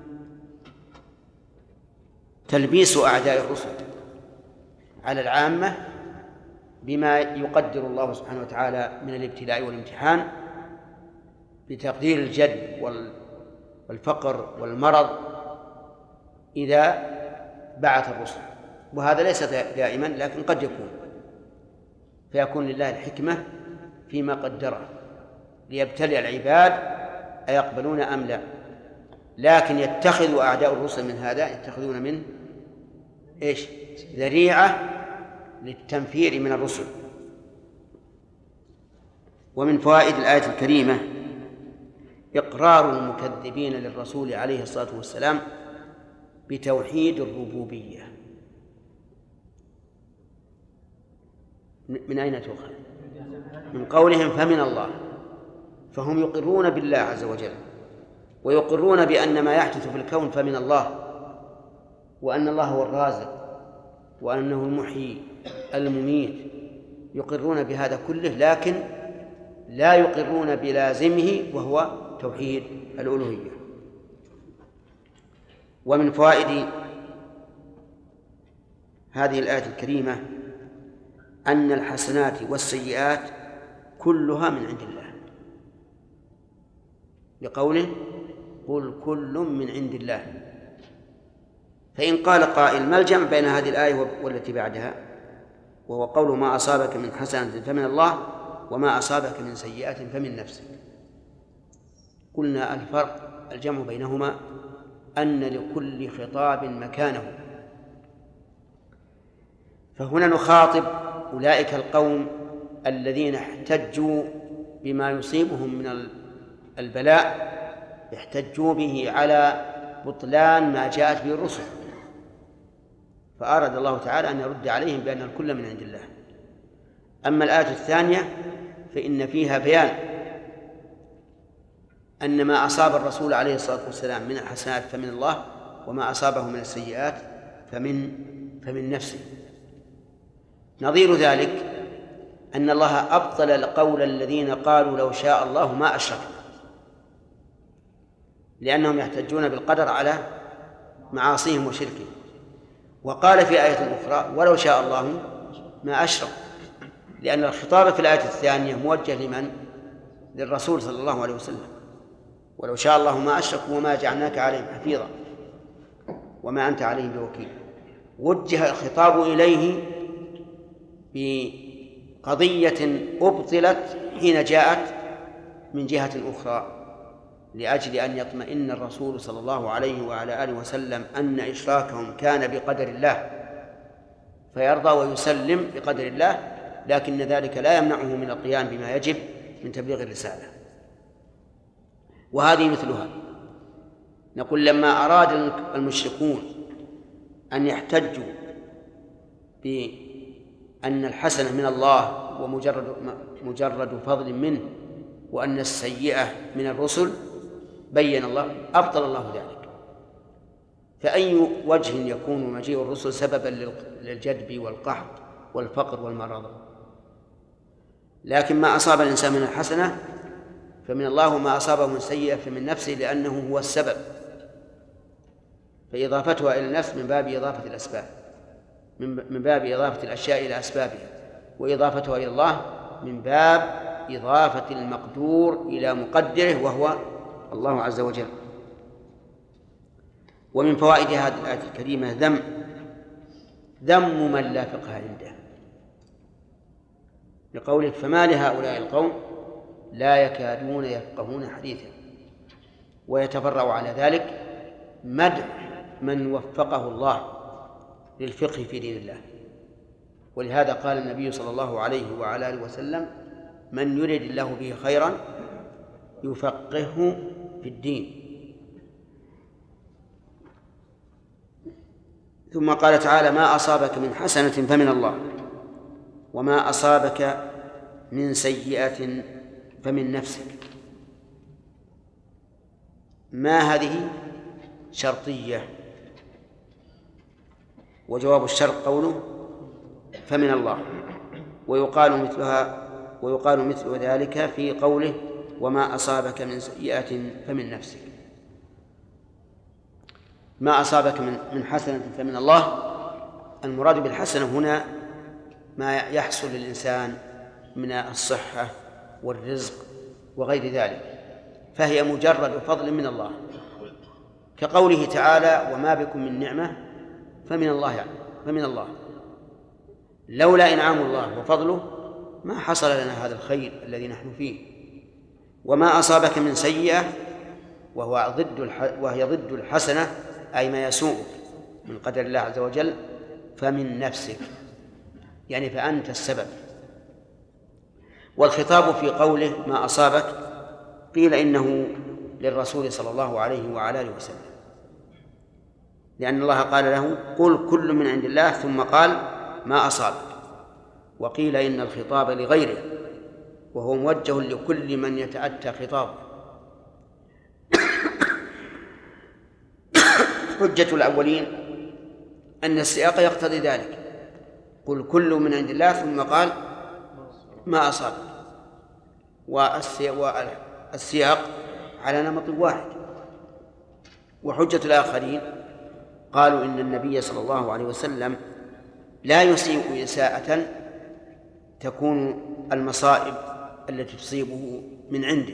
تلبيس أعداء الرسل على العامة بما يقدر الله سبحانه وتعالى من الابتلاء والامتحان بتقدير الجد والفقر والمرض إذا بعث الرسل. وهذا ليس دائما، لكن قد يكون، فيكون لله الحكمة فيما قدره ليبتلي العباد أيقبلون أم لا. لكن يتخذ أعداء الرسل من هذا، يتخذون منه إيش؟ ذريعة للتنفير من الرسل. ومن فوائد الآية الكريمة إقرار المكذبين للرسول عليه الصلاة والسلام بتوحيد الربوبية. من أين تؤخذ؟ من قولهم فمن الله، فهم يقرون بالله عز وجل ويقرون بأن ما يحدث في الكون فمن الله، وأن الله هو الرازق وأنه المحيي المميت، يقرون بهذا كله، لكن لا يقرون بلازمه وهو توحيد الألوهية. ومن فوائد هذه الآية الكريمة أن الحسنات والسيئات كلها من عند الله، لقوله قل كل من عند الله. فإن قال قائل ما الجمع بين هذه الآية والتي بعدها، وهو قول ما أصابك من حسنة فمن الله وما أصابك من سيئة فمن نفسك؟ قلنا الفرق الجمع بينهما أن لكل خطاب مكانه. فهنا نخاطب أولئك القوم الذين احتجوا بما يصيبهم من البلاء، احتجوا به على بطلان ما جاءت به الرسل، فأراد الله تعالى أن يرد عليهم بأن الكل من عند الله. أما الآية الثانية فإن فيها بيان أن ما أصاب الرسول عليه الصلاة والسلام من الحسنات فمن الله، وما أصابه من السيئات فمن نفسه. نظير ذلك أن الله أبطل قول الذين قالوا لو شاء الله ما أشركنا، لأنهم يحتجون بالقدر على معاصيهم وشركهم. وقال في آية أخرى ولو شاء الله ما أشرك، لأن الخطاب في الآية الثانية موجه لمن؟ للرسول صلى الله عليه وسلم، ولو شاء الله ما أشركوا وما جعلناك عليهم حفيظا وما أنت عليهم بوكيل. وجه الخطاب إليه بقضية أبطلت حين جاءت من جهة أخرى، لأجل أن يطمئن الرسول صلى الله عليه وعلى آله وسلم أن إشراكهم كان بقدر الله فيرضى ويسلم بقدر الله، لكن ذلك لا يمنعه من القيام بما يجب من تبليغ الرسالة. وهذه مثلها. نقول لما أراد المشركون أن يحتجوا بأن الحسنة من الله ومجرد فضل منه، وأن السيئة من الرسل، بين الله أبطل الله ذلك. فأي وجه يكون مجيء الرسل سببا للجدب والقحط والفقر والمرض؟ لكن ما أصاب الإنسان من الحسنة فمن الله، وما أصابه من سيئة فمن نفسه، لأنه هو السبب، فإضافتها إلى النفس من باب إضافة الأسباب، من باب إضافة الأشياء إلى أسبابها، وإضافتها إلى الله من باب إضافة المقدور إلى مقدره وهو الله عز وجل. ومن فوائد هذه الآية الكريمة ذم من لا فقه عنده، لقوله فما لهؤلاء القوم لا يكادون يفقهون حديثا. ويتفرع على ذلك مدح من وفقه الله للفقه في دين الله. ولهذا قال النبي صلى الله عليه وعلى آله وسلم من يريد الله به خيرا يفقهه في الدين. ثم قال تعالى ما أصابك من حسنة فمن الله وما أصابك من سيئة فمن نفسك. ما هذه شرطية، وجواب الشرط قوله فمن الله. ويقال مثل ذلك في قوله وما أصابك من سيئة فمن نفسك. ما أصابك من حسنة فمن الله، المراد بالحسنة هنا ما يحصل للإنسان من الصحة والرزق وغير ذلك، فهي مجرد فضل من الله، كقوله تعالى وما بكم من نعمة فمن الله، يعني فمن الله. لولا إنعام الله وفضله ما حصل لنا هذا الخير الذي نحن فيه. وما أصابك من سيئة وهي ضد الحسنة، أي ما يسوءك من قدر الله عز وجل، فمن نفسك، يعني فأنت السبب. والخطاب في قوله ما أصابك قيل إنه للرسول صلى الله عليه وعلى آله وسلم، لأن الله قال له قل كل من عند الله ثم قال ما أصابك. وقيل إن الخطاب لغيره وهو موجه لكل من يتأتى خطابه. حجة الأولين أن السياق يقتضي ذلك، قل كل من عند الله ثم قال ما أصاب، والسياق على نمط واحد. وحجة الآخرين قالوا إن النبي صلى الله عليه وسلم لا يسيء إساءة تكون المصائب التي تصيبه من عنده،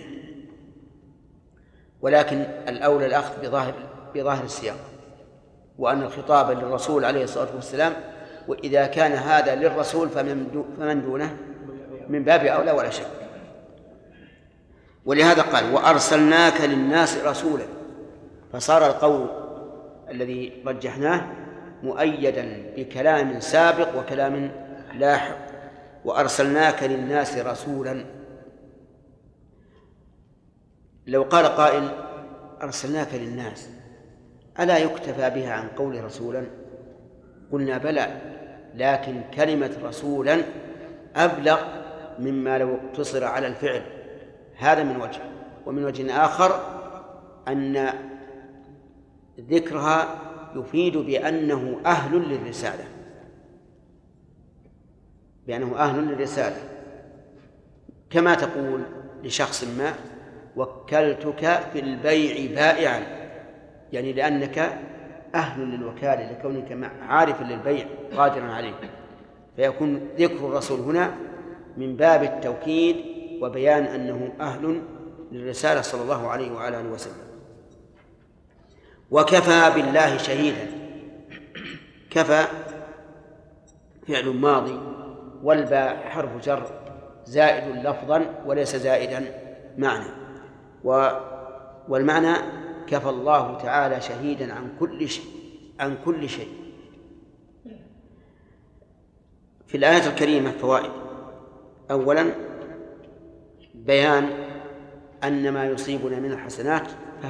ولكن الأولى الأخذ بظاهر السياق، وأن الخطاب للرسول عليه الصلاة والسلام، وإذا كان هذا للرسول فمن دونه من باب أولى ولا شك. ولهذا قال وأرسلناك للناس رسولا، فصار القول الذي رجحناه مؤيدا بكلام سابق وكلام لاحق، وأرسلناك للناس رسولا. لو قال قائل أرسلناك للناس ألا يكتفى بها عن قول رسولا؟ قلنا بلى، لكن كلمة رسولا أبلغ مما لو اقتصر على الفعل، هذا من وجه. ومن وجه آخر أن ذكرها يفيد بأنه أهل للرسالة، كما تقول لشخص ما وكلتك في البيع بائعا، يعني لأنك أهل للوكالة، لكونك عارفا للبيع قادرا عليه. فيكون ذكر الرسول هنا من باب التوكيد وبيان أنه أهل للرسالة صلى الله عليه وعلى آله وسلم. وكفى بالله شهيدا، كفى فعل ماضي والباء حرف جر زائد لفظا وليس زائدا معنى، والمعنى كفى الله تعالى شهيدا عن كل شيء. في الآية الكريمة فوائد. أولا بيان أن ما يصيبنا من الحسنات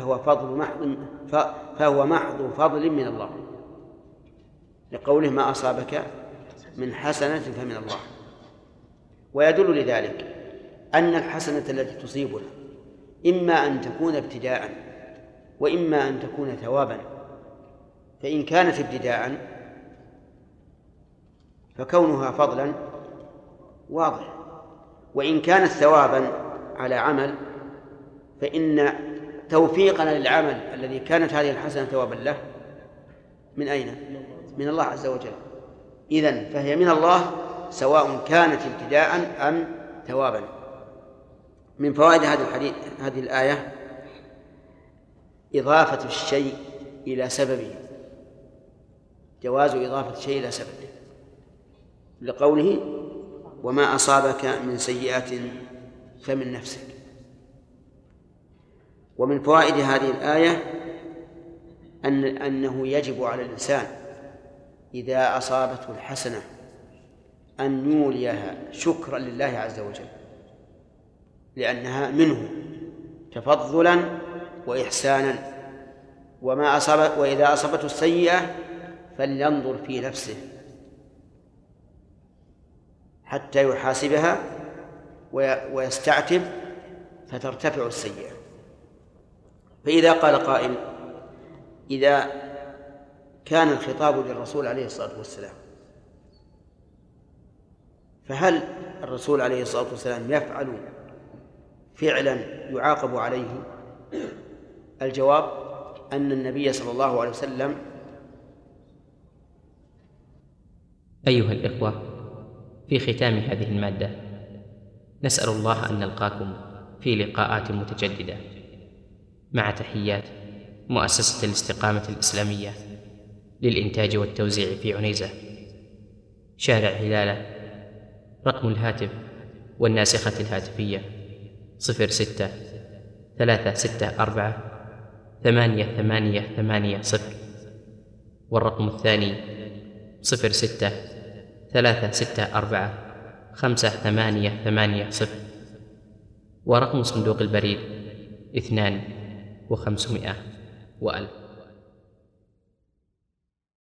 فهو محض فضل من الله، لقوله ما أصابك من حسنة فمن الله. ويدل لذلك أن الحسنة التي تصيبنا إما أن تكون ابتداء وإما أن تكون ثوابا. فإن كانت ابتداء فكونها فضلا واضح، وإن كانت ثوابا على عمل فإن توفيقنا للعمل الذي كانت هذه الحسنة ثوابا له من أين؟ من الله عز وجل. إذن فهي من الله سواء كانت ابتداء أم ثوابا. من فوائد هذه الآية إضافة الشيء إلى سببه، جواز إضافة الشيء إلى سببه، لقوله وما أصابك من سيئة فمن نفسك. ومن فوائد هذه الآية أنه يجب على الإنسان إذا أصابته الحسنة أن يوليها شكرا لله عز وجل، لأنها منه تفضلا وإحسانا. وإذا أصابته السيئة فلينظر في نفسه حتى يحاسبها ويستعتب فترتفع السيئة. فإذا قال قائل إذا كان الخطاب للرسول عليه الصلاة والسلام، فهل الرسول عليه الصلاة والسلام يفعل فعلا يعاقب عليه؟ الجواب أن النبي صلى الله عليه وسلم. أيها الإخوة، في ختام هذه المادة نسأل الله أن نلقاكم في لقاءات متجددة، مع تحيات مؤسسة الاستقامة الإسلامية للإنتاج والتوزيع في عنيزة، شارع هلالة. رقم الهاتف والناسخة الهاتفية 06-364-8880، والرقم الثاني 06-364-5880، ورقم صندوق البريد 2500 و1000.